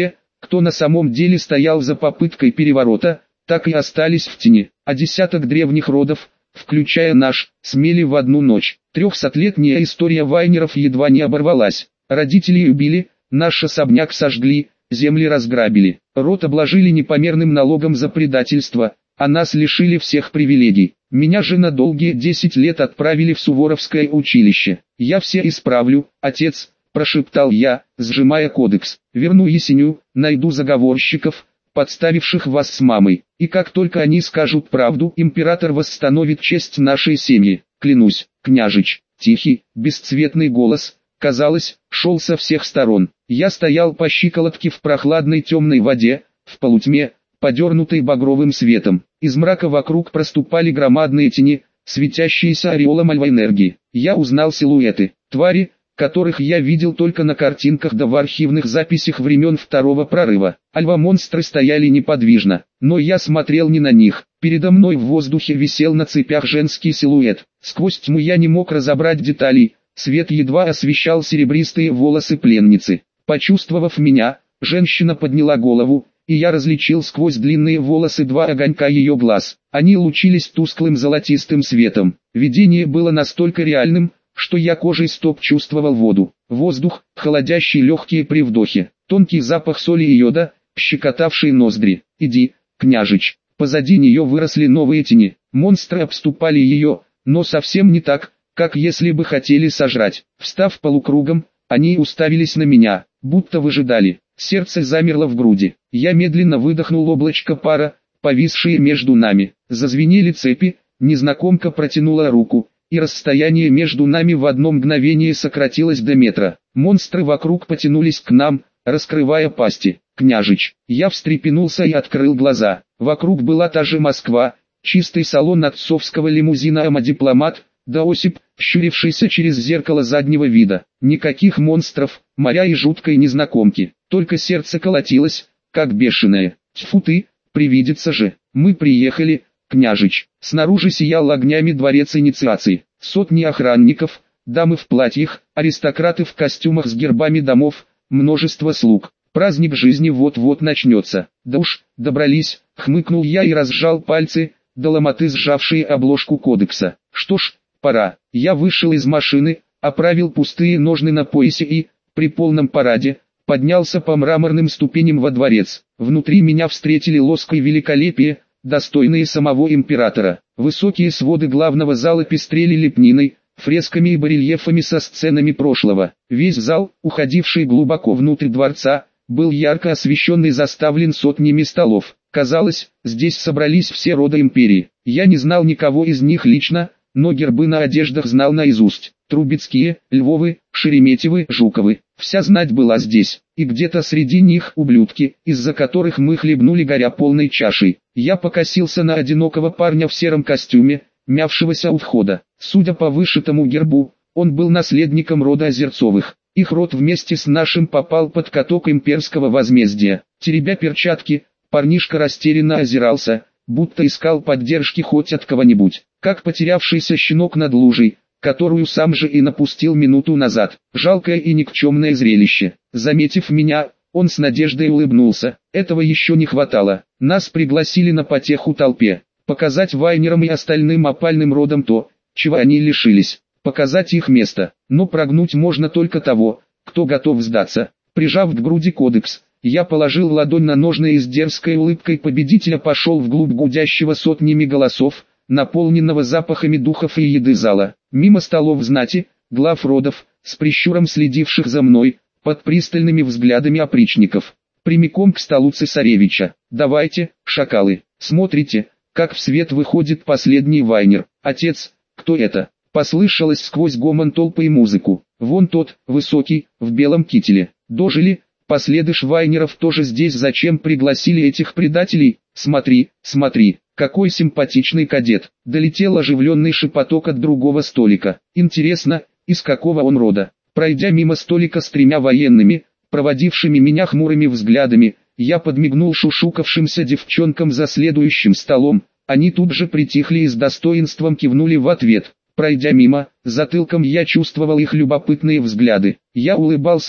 кто на самом деле стоял за попыткой переворота, так и остались в тени, а десяток древних родов, включая наш, смели в одну ночь. 300-летняя история Вайнеров едва не оборвалась. Родителей убили, наш особняк сожгли, земли разграбили, род обложили непомерным налогом за предательство, а нас лишили всех привилегий. Меня же на долгие 10 лет отправили в Суворовское училище. Я все исправлю, отец, прошептал я, сжимая кодекс. Верну Есеню, найду заговорщиков, подставивших вас с мамой. И как только они скажут правду, император восстановит честь нашей семьи. Клянусь, княжич. Тихий, бесцветный голос, казалось, шел со всех сторон. Я стоял по щиколотке в прохладной темной воде, в полутьме, подернутой багровым светом. Из мрака вокруг проступали громадные тени, светящиеся ореолом альва-энергии. Я узнал силуэты, твари, которых я видел только на картинках да в архивных записях времен второго прорыва. Альва-монстры стояли неподвижно, но я смотрел не на них. Передо мной в воздухе висел на цепях женский силуэт. Сквозь тьму я не мог разобрать деталей, свет едва освещал серебристые волосы пленницы. Почувствовав меня, женщина подняла голову, и я различил сквозь длинные волосы два огонька ее глаз. Они лучились тусклым золотистым светом. Видение было настолько реальным, что я кожей стоп чувствовал воду, воздух, холодящий легкие при вдохе, тонкий запах соли и йода, щекотавший ноздри. «Иди, княжич». Позади нее выросли новые тени. Монстры обступали ее, но совсем не так, как если бы хотели сожрать. Встав полукругом, они уставились на меня, будто выжидали. Сердце замерло в груди. Я медленно выдохнул облачко пара, повисшие между нами. Зазвенели цепи, незнакомка протянула руку, и расстояние между нами в одно мгновение сократилось до метра. Монстры вокруг потянулись к нам, раскрывая пасти. «Княжич!» Я встрепенулся и открыл глаза. Вокруг была та же Москва, чистый салон отцовского лимузина «Ама-дипломат», да Осип, щурившийся через зеркало заднего вида. Никаких монстров, моря и жуткой незнакомки. Только сердце колотилось, как бешеное. Тьфу ты, привидится же. Мы приехали, княжич. Снаружи сиял огнями дворец инициации. Сотни охранников, дамы в платьях, аристократы в костюмах с гербами домов, множество слуг. Праздник жизни вот-вот начнется. Да уж, добрались, хмыкнул я и разжал пальцы, до ломоты сжавшие обложку кодекса. Что ж, пора. Я вышел из машины, оправил пустые ножны на поясе и, при полном параде, поднялся по мраморным ступеням во дворец. Внутри меня встретили лоск и великолепие, достойные самого императора. Высокие своды главного зала пестрели лепниной, фресками и барельефами со сценами прошлого. Весь зал, уходивший глубоко внутрь дворца, был ярко освещен и заставлен сотнями столов. Казалось, здесь собрались все роды империи. Я не знал никого из них лично, но гербы на одеждах знал наизусть. Трубецкие, Львовы, Шереметьевы, Жуковы. Вся знать была здесь, и где-то среди них ублюдки, из-за которых мы хлебнули горя полной чашей. Я покосился на одинокого парня в сером костюме, мявшегося у входа. Судя по вышитому гербу, он был наследником рода Озерцовых. Их род вместе с нашим попал под каток имперского возмездия. Теребя перчатки, парнишка растерянно озирался, будто искал поддержки хоть от кого-нибудь, как потерявшийся щенок над лужей, которую сам же и напустил минуту назад. Жалкое и никчемное зрелище. Заметив меня, он с надеждой улыбнулся. Этого еще не хватало. Нас пригласили на потеху толпе. Показать Вайнерам и остальным опальным родам то, чего они лишились. Показать их место. Но прогнуть можно только того, кто готов сдаться. Прижав к груди кодекс, я положил ладонь на ножны и с дерзкой улыбкой победителя пошел вглубь гудящего сотнями голосов, наполненного запахами духов и еды зала. Мимо столов знати, глав родов, с прищуром следивших за мной, под пристальными взглядами опричников. Прямиком к столу цесаревича. «Давайте, шакалы, смотрите, как в свет выходит последний Вайнер. Отец, кто это?» Послышалось сквозь гомон толпы и музыку. «Вон тот, высокий, в белом кителе. Дожили, последыш Вайнеров тоже здесь. Зачем пригласили этих предателей? Смотри, смотри, какой симпатичный кадет!» Долетел оживленный шепоток от другого столика. «Интересно, из какого он рода?» Пройдя мимо столика с тремя военными, проводившими меня хмурыми взглядами, я подмигнул шушукавшимся девчонкам за следующим столом. Они тут же притихли и с достоинством кивнули в ответ. Пройдя мимо, затылком я чувствовал их любопытные взгляды. Я улыбался им,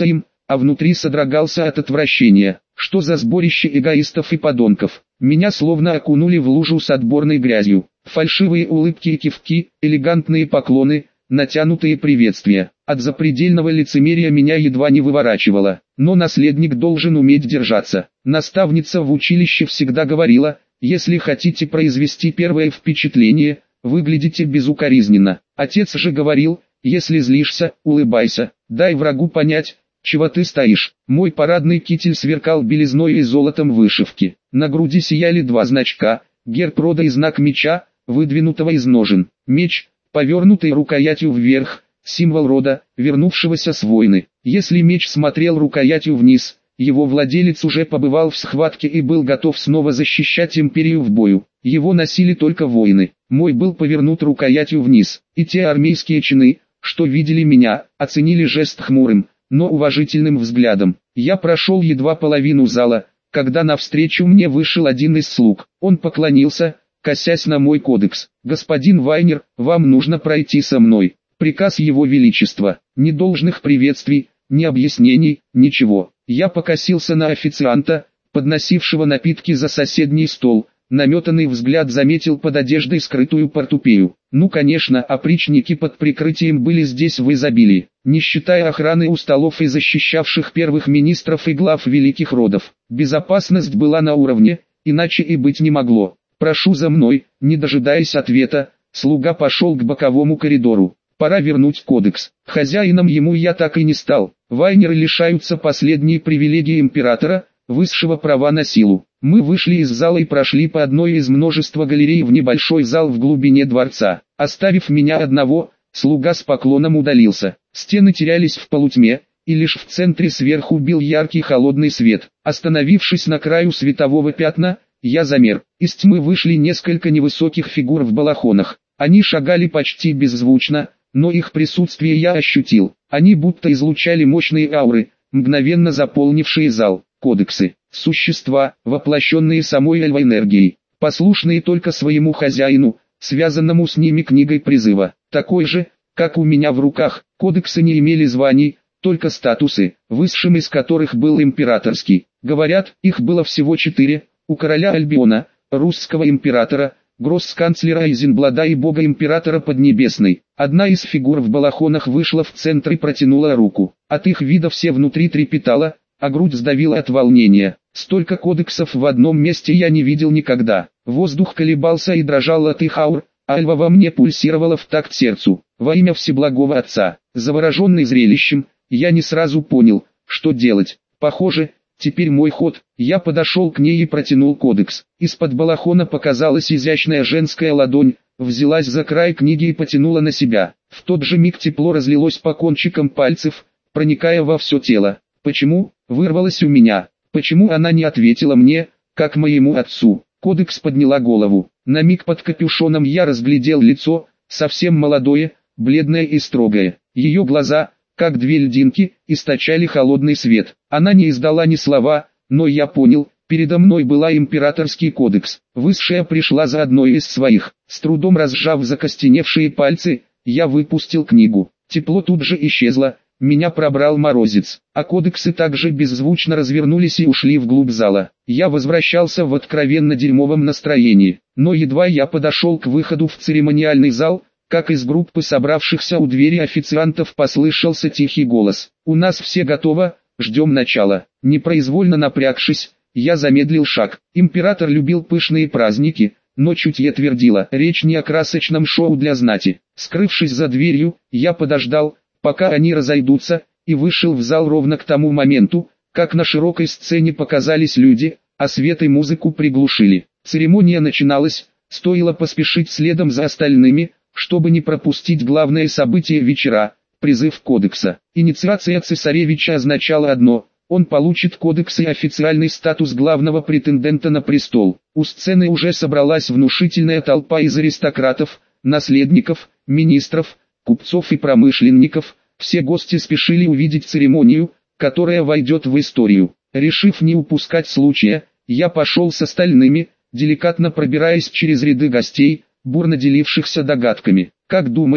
а внутри содрогался от отвращения. Что за сборище эгоистов и подонков? Меня словно окунули в лужу с отборной грязью. Фальшивые улыбки и кивки, элегантные поклоны, натянутые приветствия. От запредельного лицемерия меня едва не выворачивало. Но наследник должен уметь держаться. Наставница в училище всегда говорила: если хотите произвести первое впечатление, выглядите безукоризненно. Отец же говорил: если злишься, улыбайся, дай врагу понять, чего ты стоишь. Мой парадный китель сверкал белизной и золотом вышивки. На груди сияли два значка: герб рода и знак меча, выдвинутого из ножен. Меч, повернутый рукоятью вверх, символ рода, вернувшегося с войны. Если меч смотрел рукоятью вниз, его владелец уже побывал в схватке и был готов снова защищать империю в бою. Его носили только воины. Мой был повернут рукоятью вниз, и те армейские чины, что видели меня, оценили жест хмурым, но уважительным взглядом. Я прошел едва половину зала, когда навстречу мне вышел один из слуг. Он поклонился, косясь на мой кодекс. «Господин Вайнер, вам нужно пройти со мной». Приказ его величества. Ни должных приветствий, ни объяснений, ничего. Я покосился на официанта, подносившего напитки за соседний стол. Наметанный взгляд заметил под одеждой скрытую портупею. Ну конечно, опричники под прикрытием были здесь в изобилии, не считая охраны у столов и защищавших первых министров и глав великих родов. Безопасность была на уровне, иначе и быть не могло. «Прошу за мной», не дожидаясь ответа, слуга пошел к боковому коридору. Пора вернуть кодекс. Хозяином ему я так и не стал. Вайнеры лишаются последней привилегии императора, высшего права на силу. Мы вышли из зала и прошли по одной из множества галерей в небольшой зал в глубине дворца. Оставив меня одного, слуга с поклоном удалился. Стены терялись в полутьме, и лишь в центре сверху бил яркий холодный свет. Остановившись на краю светового пятна, я замер. Из тьмы вышли несколько невысоких фигур в балахонах. Они шагали почти беззвучно, но их присутствие я ощутил. Они будто излучали мощные ауры, мгновенно заполнившие зал. Кодексы. Существа, воплощенные самой эльвоэнергией, послушные только своему хозяину, связанному с ними книгой призыва. Такой же, как у меня в руках, кодексы не имели званий, только статусы, высшим из которых был императорский. Говорят, их было всего 4, у короля Альбиона, русского императора, гросс-канцлера Айзенблада и бога-императора Поднебесной. Одна из фигур в балахонах вышла в центр и протянула руку. От их вида все внутри трепетало, а грудь сдавила от волнения. Столько кодексов в одном месте я не видел никогда. Воздух колебался и дрожал от их аур, а альва во мне пульсировала в такт сердцу. Во имя Всеблагого Отца, завороженный зрелищем, я не сразу понял, что делать. Похоже, теперь мой ход. Я подошел к ней и протянул кодекс. Из-под балахона показалась изящная женская ладонь, взялась за край книги и потянула на себя. В тот же миг тепло разлилось по кончикам пальцев, проникая во все тело. Почему? Вырвалось у меня. Почему она не ответила мне, как моему отцу? Кодекс подняла голову. На миг под капюшоном я разглядел лицо, совсем молодое, бледное и строгое. Ее глаза, как две льдинки, источали холодный свет. Она не издала ни слова, но я понял, передо мной была императорский кодекс. Высшая пришла за одной из своих. С трудом разжав закостеневшие пальцы, я выпустил книгу. Тепло тут же исчезло. Меня пробрал морозец, а кодексы также беззвучно развернулись и ушли вглубь зала. Я возвращался в откровенно дерьмовом настроении, но едва я подошел к выходу в церемониальный зал, как из группы собравшихся у двери официантов послышался тихий голос. «У нас все готово, ждем начала». Непроизвольно напрягшись, я замедлил шаг. Император любил пышные праздники, но чутье твердило: речь не о красочном шоу для знати. Скрывшись за дверью, я подождал, пока они разойдутся, и вышел в зал ровно к тому моменту, как на широкой сцене показались люди, а свет и музыку приглушили. Церемония начиналась, стоило поспешить следом за остальными, чтобы не пропустить главное событие вечера – призыв кодекса. Инициация цесаревича означала одно – он получит кодекс и официальный статус главного претендента на престол. У сцены уже собралась внушительная толпа из аристократов, наследников, министров, купцов и промышленников. Все гости спешили увидеть церемонию, которая войдет в историю. Решив не упускать случая, я пошел с остальными, деликатно пробираясь через ряды гостей, бурно делившихся догадками. «Как думаешь,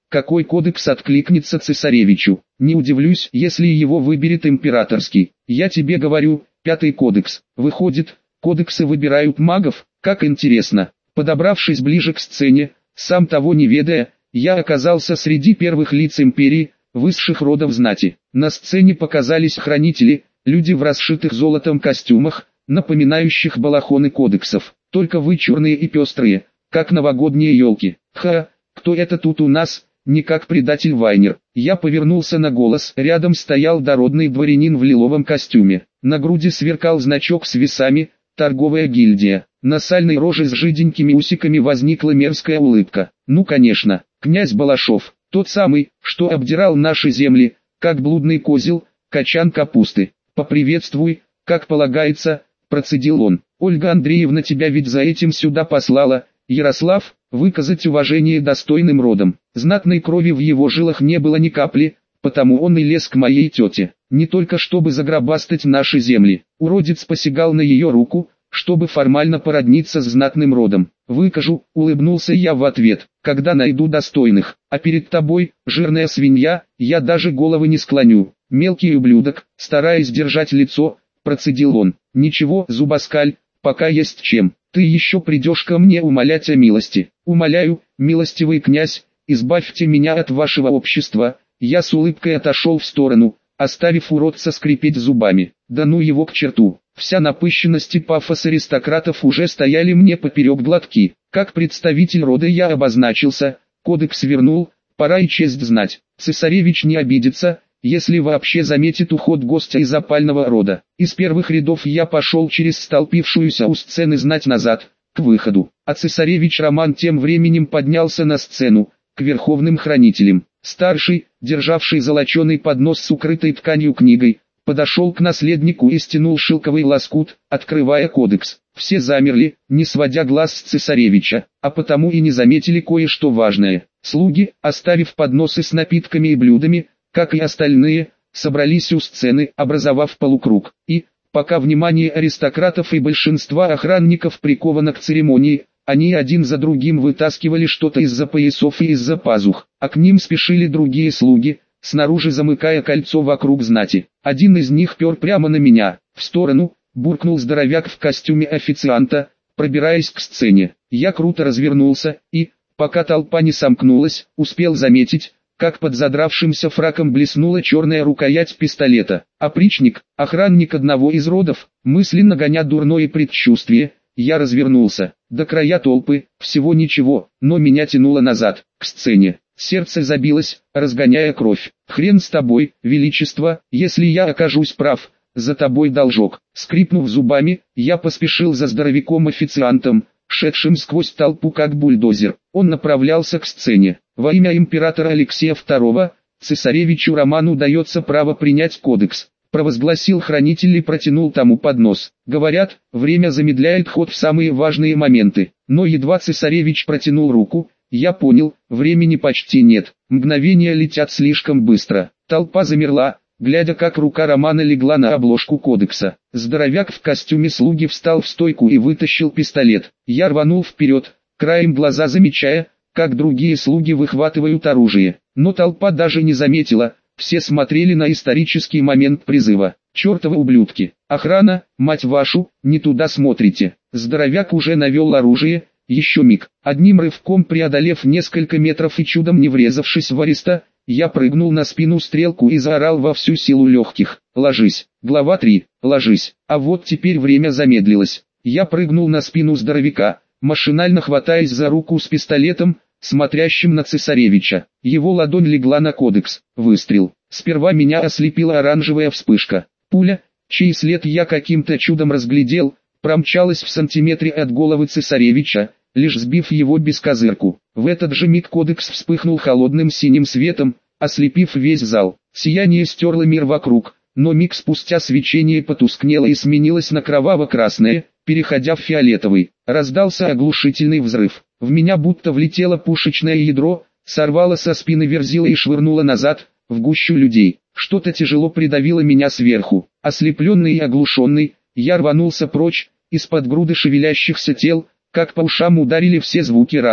какой кодекс откликнется цесаревичу. Не удивлюсь, если его выберет императорский. Я тебе говорю, 5-й кодекс. Выходит, кодексы выбирают магов, как интересно. Подобравшись ближе к сцене, сам того не ведая, я оказался среди первых лиц империи, высших родов знати. На сцене показались хранители, люди в расшитых золотом костюмах, напоминающих балахоны кодексов, только вычурные и пестрые, как новогодние елки. Кто это тут у нас? Не как предатель Вайнер. Я повернулся на голос. Рядом стоял дородный дворянин в лиловом костюме. На груди сверкал значок с весами, торговая гильдия. На сальной роже с жиденькими усиками возникла мерзкая улыбка. Ну конечно, князь Балашов, тот самый, что обдирал наши земли, как блудный козел, качан капусты. Поприветствуй, как полагается, процедил он. Ольга Андреевна тебя ведь за этим сюда послала, Ярослав, выказать уважение достойным родам. Знатной крови в его жилах не было ни капли, потому он и лез к моей тете, не только чтобы заграбастать наши земли. Уродец посягал на ее руку, чтобы формально породниться с знатным родом. Выкажу, улыбнулся я в ответ, когда найду достойных, а перед тобой, жирная свинья, я даже головы не склоню. Мелкий ублюдок, стараясь держать лицо, процедил он. Ничего, зубоскаль, пока есть чем. Ты еще придешь ко мне умолять о милости. Умоляю, милостивый князь, избавьте меня от вашего общества. Я с улыбкой отошел в сторону, оставив уродца скрипеть зубами. Да ну его к черту. Вся напыщенность и пафос аристократов уже стояли мне поперек глотки. Как представитель рода я обозначился, кодекс вернул, пора и честь знать. Цесаревич не обидится, если вообще заметит уход гостя из опального рода. Из первых рядов я пошел через столпившуюся у сцены знать назад, к выходу. А цесаревич Роман тем временем поднялся на сцену, к верховным хранителям. Старший, державший золоченый поднос с укрытой тканью книгой, подошел к наследнику и стянул шелковый лоскут, открывая кодекс. Все замерли, не сводя глаз с цесаревича, а потому и не заметили кое-что важное. Слуги, оставив подносы с напитками и блюдами, как и остальные, собрались у сцены, образовав полукруг. И, пока внимание аристократов и большинства охранников приковано к церемонии, они один за другим вытаскивали что-то из-за поясов и из-за пазух, а к ним спешили другие слуги, снаружи замыкая кольцо вокруг знати. Один из них пер прямо на меня, в сторону, буркнул здоровяк в костюме официанта, пробираясь к сцене. Я круто развернулся и, пока толпа не сомкнулась, успел заметить, как под задравшимся фраком блеснула черная рукоять пистолета. Опричник, охранник одного из родов, мысленно гоня дурное предчувствие, я развернулся. До края толпы, всего ничего, но меня тянуло назад, к сцене. Сердце забилось, разгоняя кровь. Хрен с тобой, величество, если я окажусь прав, за тобой должок. Скрипнув зубами, я поспешил за здоровяком-официантом, шедшим сквозь толпу как бульдозер. Он направлялся к сцене. Во имя императора Алексея II, цесаревичу Роману дается право принять кодекс, провозгласил хранитель и протянул тому поднос. Говорят, время замедляет ход в самые важные моменты. Но едва цесаревич протянул руку, я понял, времени почти нет. Мгновения летят слишком быстро. Толпа замерла, глядя как рука Романа легла на обложку кодекса. Здоровяк в костюме слуги встал в стойку и вытащил пистолет. Я рванул вперед, краем глаза замечая, как другие слуги выхватывают оружие. Но толпа даже не заметила, все смотрели на исторический момент призыва. Чертовы ублюдки! Охрана, мать вашу, не туда смотрите. Здоровяк уже навел оружие, еще миг. Одним рывком преодолев несколько метров и чудом не врезавшись в ареста, я прыгнул на спину стрелку и заорал во всю силу легких. Ложись. Глава 3. Ложись. А вот теперь время замедлилось. Я прыгнул на спину здоровяка, машинально хватаясь за руку с пистолетом, смотрящим на цесаревича. Его ладонь легла на кодекс. Выстрел. Сперва меня ослепила оранжевая вспышка. Пуля, чей след я каким-то чудом разглядел, промчалась в сантиметре от головы цесаревича, лишь сбив его бескозырку. В этот же миг кодекс вспыхнул холодным синим светом, ослепив весь зал. Сияние стерло мир вокруг, но миг спустя свечение потускнело и сменилось на кроваво-красное, переходя в фиолетовый. Раздался оглушительный взрыв. В меня будто влетело пушечное ядро, сорвало со спины Верзила и швырнуло назад, в гущу людей. Что-то тяжело придавило меня сверху. Ослепленный и оглушенный, я рванулся прочь, из-под груды шевелящихся тел, как по ушам ударили все звуки разом.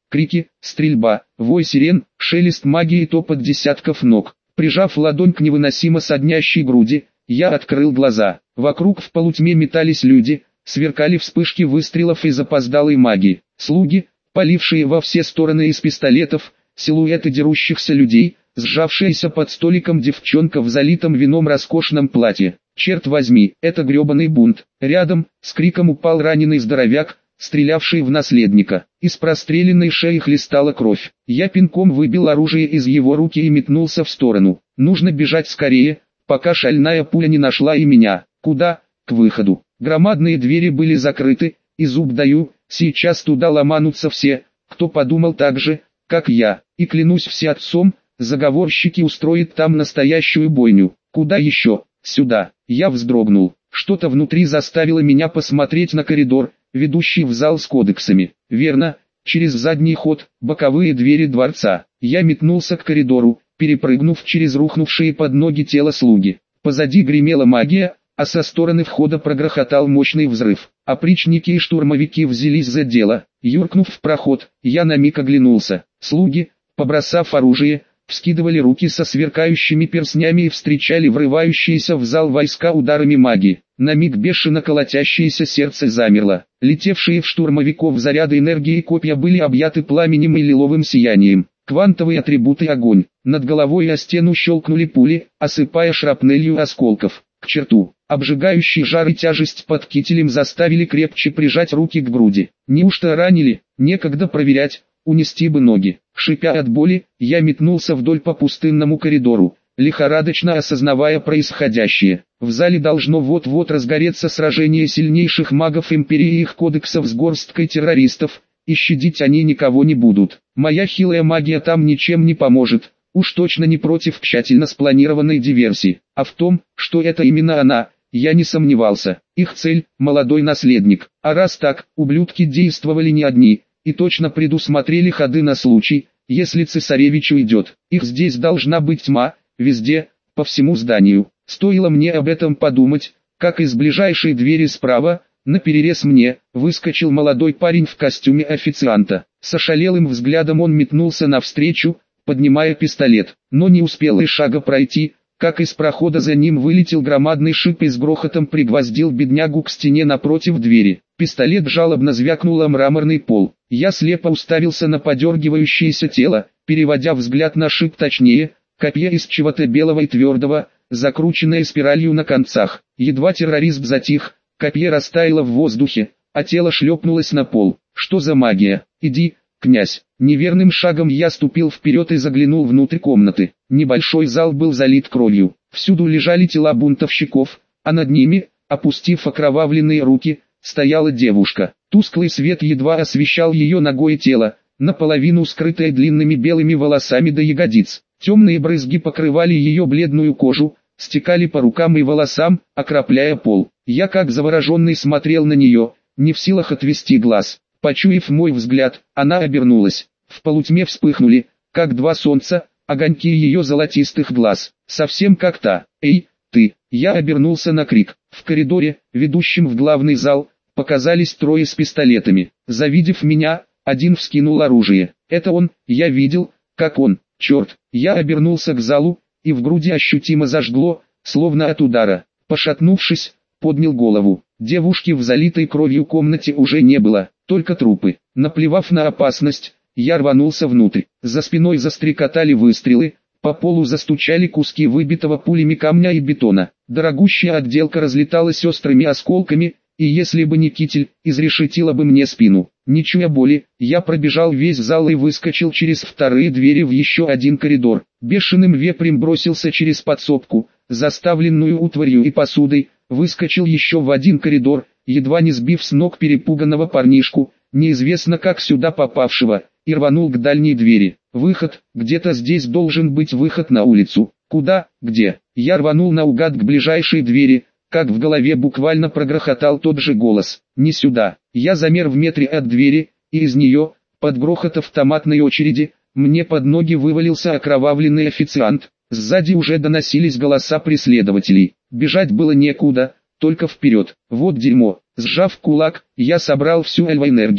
крики, стрельба, вой сирен, шелест магии и топот десятков ног. Прижав ладонь к невыносимо соднящей груди, я открыл глаза. Вокруг в полутьме метались люди, сверкали вспышки выстрелов и запоздалой магии. Слуги, полившие во все стороны из пистолетов, силуэты дерущихся людей, сжавшаяся под столиком девчонка в залитом вином роскошном платье. Черт возьми, это гребаный бунт. Рядом, с криком упал раненый здоровяк, стрелявший в наследника. Из простреленной шеи хлестала кровь. Я пинком выбил оружие из его руки и метнулся в сторону. Нужно бежать скорее, пока шальная пуля не нашла и меня. Куда? К выходу. Громадные двери были закрыты, и зуб даю, сейчас туда ломанутся все, кто подумал так же, как я. И клянусь всеотцом, заговорщики устроят там настоящую бойню. Куда еще? Сюда. Я вздрогнул. Что-то внутри заставило меня посмотреть на коридор, ведущий в зал с кодексами. Верно, через задний ход, боковые двери дворца. Я метнулся к коридору, перепрыгнув через рухнувшие под ноги тело слуги. Позади гремела магия, а со стороны входа прогрохотал мощный взрыв. Опричники и штурмовики взялись за дело. Юркнув в проход, я на миг оглянулся. Слуги, побросав оружие, вскидывали руки со сверкающими перстнями и встречали врывающиеся в зал войска ударами магии. На миг бешено колотящееся сердце замерло. Летевшие в штурмовиков заряды энергии и копья были объяты пламенем и лиловым сиянием. Квантовые атрибуты огонь. Над головой о стену щелкнули пули, осыпая шрапнелью осколков. К черту. Обжигающий жар и тяжесть под кителем заставили крепче прижать руки к груди. Неужто ранили? Некогда проверять. Унести бы ноги. Шипя от боли, я метнулся вдоль по пустынному коридору, лихорадочно осознавая происходящее. В зале должно вот-вот разгореться сражение сильнейших магов Империи и их кодексов с горсткой террористов, и щадить они никого не будут. Моя хилая магия там ничем не поможет, уж точно не против тщательно спланированной диверсии. А в том, что это именно она, я не сомневался. Их цель – молодой наследник. А раз так, ублюдки действовали не одни, и точно предусмотрели ходы на случай, если цесаревич уйдет. Их здесь должна быть тьма, везде, по всему зданию. Стоило мне об этом подумать, как из ближайшей двери справа, наперерез мне, выскочил молодой парень в костюме официанта. С ошалелым взглядом он метнулся навстречу, поднимая пистолет, но не успел и шага пройти, как из прохода за ним вылетел громадный шип и с грохотом пригвоздил беднягу к стене напротив двери. Пистолет жалобно звякнул о мраморный пол. Я слепо уставился на подергивающееся тело, переводя взгляд на шип точнее, копье из чего-то белого и твердого, закрученное спиралью на концах. Едва террорист затих, копье растаяло в воздухе, а тело шлепнулось на пол. Что за магия? Иди, князь. Неверным шагом я ступил вперед и заглянул внутрь комнаты. Небольшой зал был залит кровью. Всюду лежали тела бунтовщиков, а над ними, опустив окровавленные руки, стояла девушка. Тусклый свет едва освещал ее нагое тело, наполовину скрытое длинными белыми волосами до ягодиц. Темные брызги покрывали ее бледную кожу, стекали по рукам и волосам, окропляя пол. Я как завороженный смотрел на нее, не в силах отвести глаз. Почуяв мой взгляд, она обернулась. В полутьме вспыхнули, как два солнца, огоньки ее золотистых глаз. Совсем как та. «Эй, ты!» Я обернулся на крик. В коридоре, ведущем в главный зал, показались трое с пистолетами. Завидев меня, один вскинул оружие. Это он, я видел, как он. Черт, я обернулся к залу, и в груди ощутимо зажгло, словно от удара. Пошатнувшись, поднял голову. Девушки в залитой кровью комнате уже не было, только трупы. Наплевав на опасность, я рванулся внутрь. За спиной застрекотали выстрелы, по полу застучали куски выбитого пулями камня и бетона. Дорогущая отделка разлеталась острыми осколками, и если бы не китель, изрешетила бы мне спину. Не чуя боли, я пробежал весь зал и выскочил через вторые двери в еще один коридор. Бешеным вепрем бросился через подсобку, заставленную утварью и посудой, выскочил еще в один коридор, едва не сбив с ног перепуганного парнишку, неизвестно как сюда попавшего, и рванул к дальней двери. Выход, где-то здесь должен быть выход на улицу. Куда, где? Я рванул наугад к ближайшей двери, как в голове буквально прогрохотал тот же голос. Не сюда. Я замер в метре от двери, и из нее, под грохот автоматной очереди, мне под ноги вывалился окровавленный официант. Сзади уже доносились голоса преследователей. Бежать было некуда, только вперед. Вот дерьмо. Сжав кулак, я собрал всю эльвоэнергию.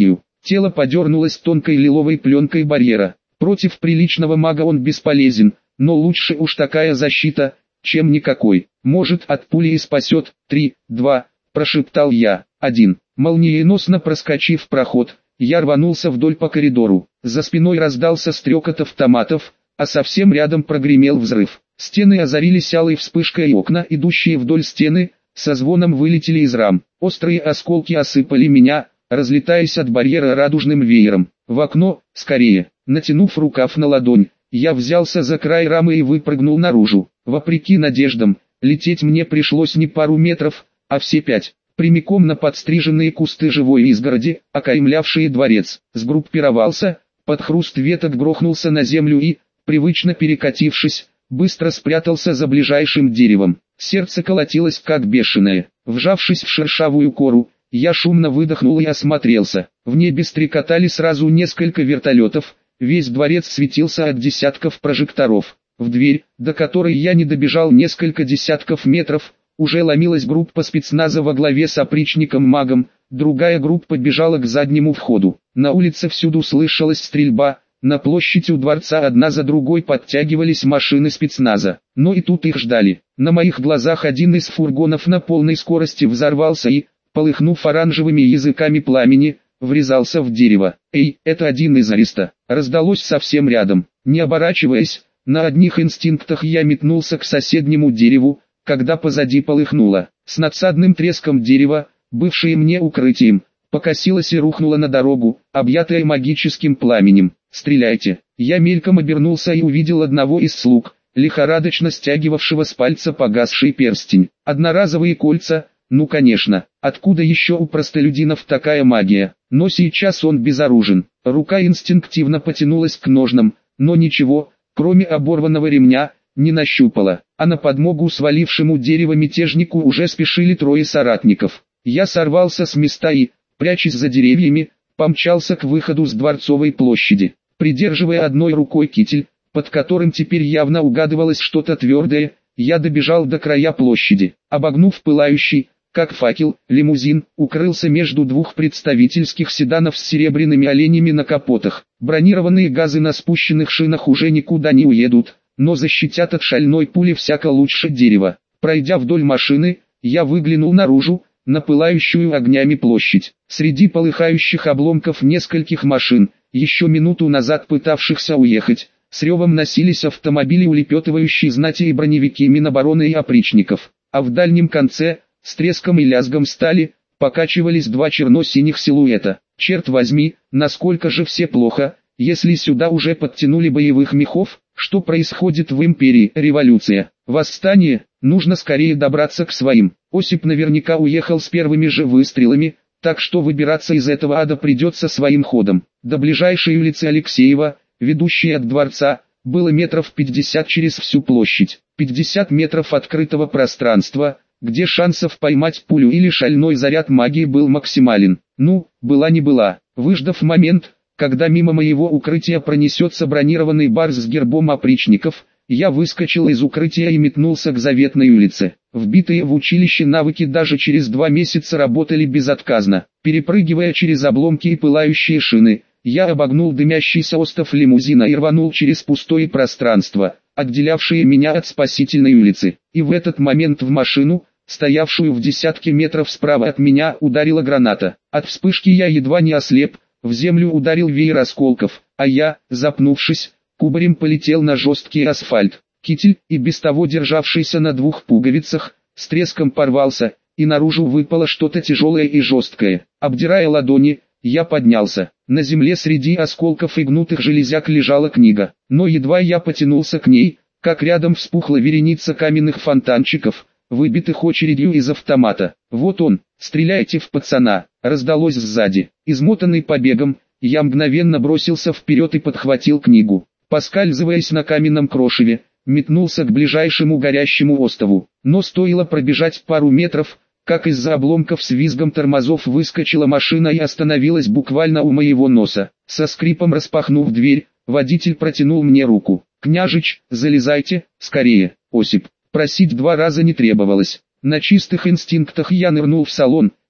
Тело подернулось тонкой лиловой пленкой барьера. Против приличного мага он бесполезен, но лучше уж такая защита, чем никакой. Может, от пули и спасет. 3, 2, прошептал я. 1. Молниеносно проскочив проход, я рванулся вдоль по коридору. За спиной раздался стрекот автоматов, а совсем рядом прогремел взрыв. Стены озарились алой вспышкой, и окна, идущие вдоль стены, со звоном вылетели из рам. Острые осколки осыпали меня, разлетаясь от барьера радужным веером. В окно, скорее. Натянув рукав на ладонь, я взялся за край рамы и выпрыгнул наружу. Вопреки надеждам, лететь мне пришлось не пару метров, а все 5. Прямиком на подстриженные кусты живой изгороди, окаймлявшие дворец. Сгруппировался, под хруст веток грохнулся на землю и, привычно перекатившись, быстро спрятался за ближайшим деревом. Сердце колотилось как бешеное. Вжавшись в шершавую кору, я шумно выдохнул и осмотрелся. В небе стрекотали сразу несколько вертолетов, весь дворец светился от десятков прожекторов. В дверь, до которой я не добежал несколько десятков метров, уже ломилась группа спецназа во главе с опричником-магом, другая группа бежала к заднему входу. На улице всюду слышалась стрельба, на площади у дворца одна за другой подтягивались машины спецназа, но и тут их ждали. На моих глазах один из фургонов на полной скорости взорвался и, полыхнув оранжевыми языками пламени, врезался в дерево. «Эй, это один из ареста!» раздалось совсем рядом. Не оборачиваясь, на одних инстинктах я метнулся к соседнему дереву, когда позади полыхнуло. С надсадным треском дерева, бывшее мне укрытием, покосилось и рухнуло на дорогу, объятое магическим пламенем. «Стреляйте!» Я мельком обернулся и увидел одного из слуг, лихорадочно стягивавшего с пальца погасший перстень. Одноразовые кольца, ну конечно, откуда еще у простолюдинов такая магия? Но сейчас он безоружен. Рука инстинктивно потянулась к ножнам, но ничего, кроме оборванного ремня, не нащупала, а на подмогу свалившему дерево мятежнику уже спешили 3 соратников. Я сорвался с места и, прячась за деревьями, помчался к выходу с Дворцовой площади. Придерживая одной рукой китель, под которым теперь явно угадывалось что-то твердое, я добежал до края площади. Обогнув пылающий, как факел, лимузин, укрылся между 2 представительских седанов с серебряными оленями на капотах. Бронированные газы на спущенных шинах уже никуда не уедут, но защитят от шальной пули всяко лучше дерева. Пройдя вдоль машины, я выглянул наружу, на пылающую огнями площадь. Среди полыхающих обломков нескольких машин, еще минуту назад пытавшихся уехать, с ревом носились автомобили, улепетывающие знати и броневики Минобороны и опричников, а в дальнем конце, с треском и лязгом стали, покачивались 2 черно-синих силуэта. Черт возьми, насколько же все плохо, если сюда уже подтянули боевых мехов. Что происходит в империи? Революция, восстание, нужно скорее добраться к своим. Осип наверняка уехал с первыми же выстрелами, так что выбираться из этого ада придется своим ходом. До ближайшей улицы Алексеева, ведущей от дворца, было метров 50 через всю площадь. 50 метров открытого пространства, где шансов поймать пулю или шальной заряд магии был максимален. Ну, была не была. Выждав момент, когда мимо моего укрытия пронесется бронированный барс с гербом опричников, я выскочил из укрытия и метнулся к заветной улице. Вбитые в училище навыки даже через 2 месяца работали безотказно. Перепрыгивая через обломки и пылающие шины, я обогнул дымящийся остов лимузина и рванул через пустое пространство, отделявшее меня от спасительной улицы. И в этот момент в машину, стоявшую в десятке метров справа от меня, ударила граната. От вспышки я едва не ослеп, в землю ударил веер осколков, а я, запнувшись, кубарем полетел на жесткий асфальт. Китель, и без того державшийся на 2 пуговицах, с треском порвался, и наружу выпало что-то тяжелое и жесткое. Обдирая ладони, я поднялся. На земле среди осколков и гнутых железяк лежала книга. Но едва я потянулся к ней, как рядом вспухла вереница каменных фонтанчиков, выбитых очередью из автомата. «Вот он, стреляйте в пацана!» раздалось сзади. Измотанный побегом, я мгновенно бросился вперед и подхватил книгу. Поскальзываясь на каменном крошеве, метнулся к ближайшему горящему остову. Но стоило пробежать пару метров, как из-за обломков с визгом тормозов выскочила машина и остановилась буквально у моего носа. Со скрипом распахнув дверь, водитель протянул мне руку. «Княжич, залезайте, скорее, Осип». Просить 2 раза не требовалось. На чистых инстинктах я нырнул в салон,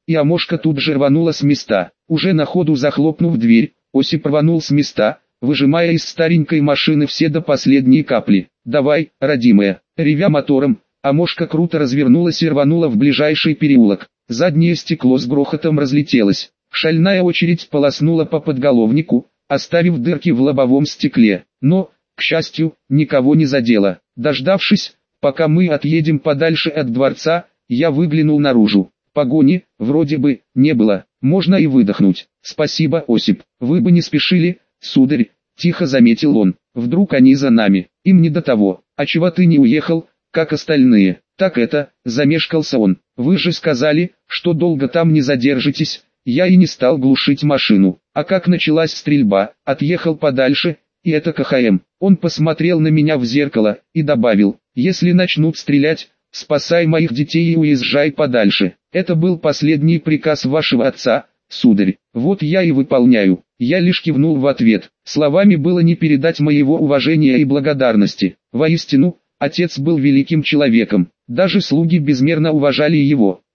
и Амошка тут же рванула с места. Уже на ходу захлопнув дверь, Осип рванул с места, выжимая из старенькой машины все до последней капли. «Давай, родимая!» Ревя мотором, Амошка круто развернулась и рванула в ближайший переулок. Заднее стекло с грохотом разлетелось. Шальная очередь полоснула по подголовнику, оставив дырки в лобовом стекле. Но, к счастью, никого не задело. Дождавшись, пока мы отъедем подальше от дворца, я выглянул наружу. Погони, вроде бы, не было. Можно и выдохнуть. «Спасибо, Осип. Вы бы не спешили, сударь», — тихо заметил он. «Вдруг они за нами? Им не до того. А чего ты не уехал, как остальные?» «Так это», — замешкался он. «Вы же сказали, что долго там не задержитесь». Я и не стал глушить машину. А как началась стрельба, отъехал подальше, и это КХМ. Он посмотрел на меня в зеркало и добавил: «Если начнут стрелять, спасай моих детей и уезжай подальше. Это был последний приказ вашего отца, сударь. Вот я и выполняю». Я лишь кивнул в ответ. Словами было не передать моего уважения и благодарности. Воистину, отец был великим человеком. Даже слуги безмерно уважали его.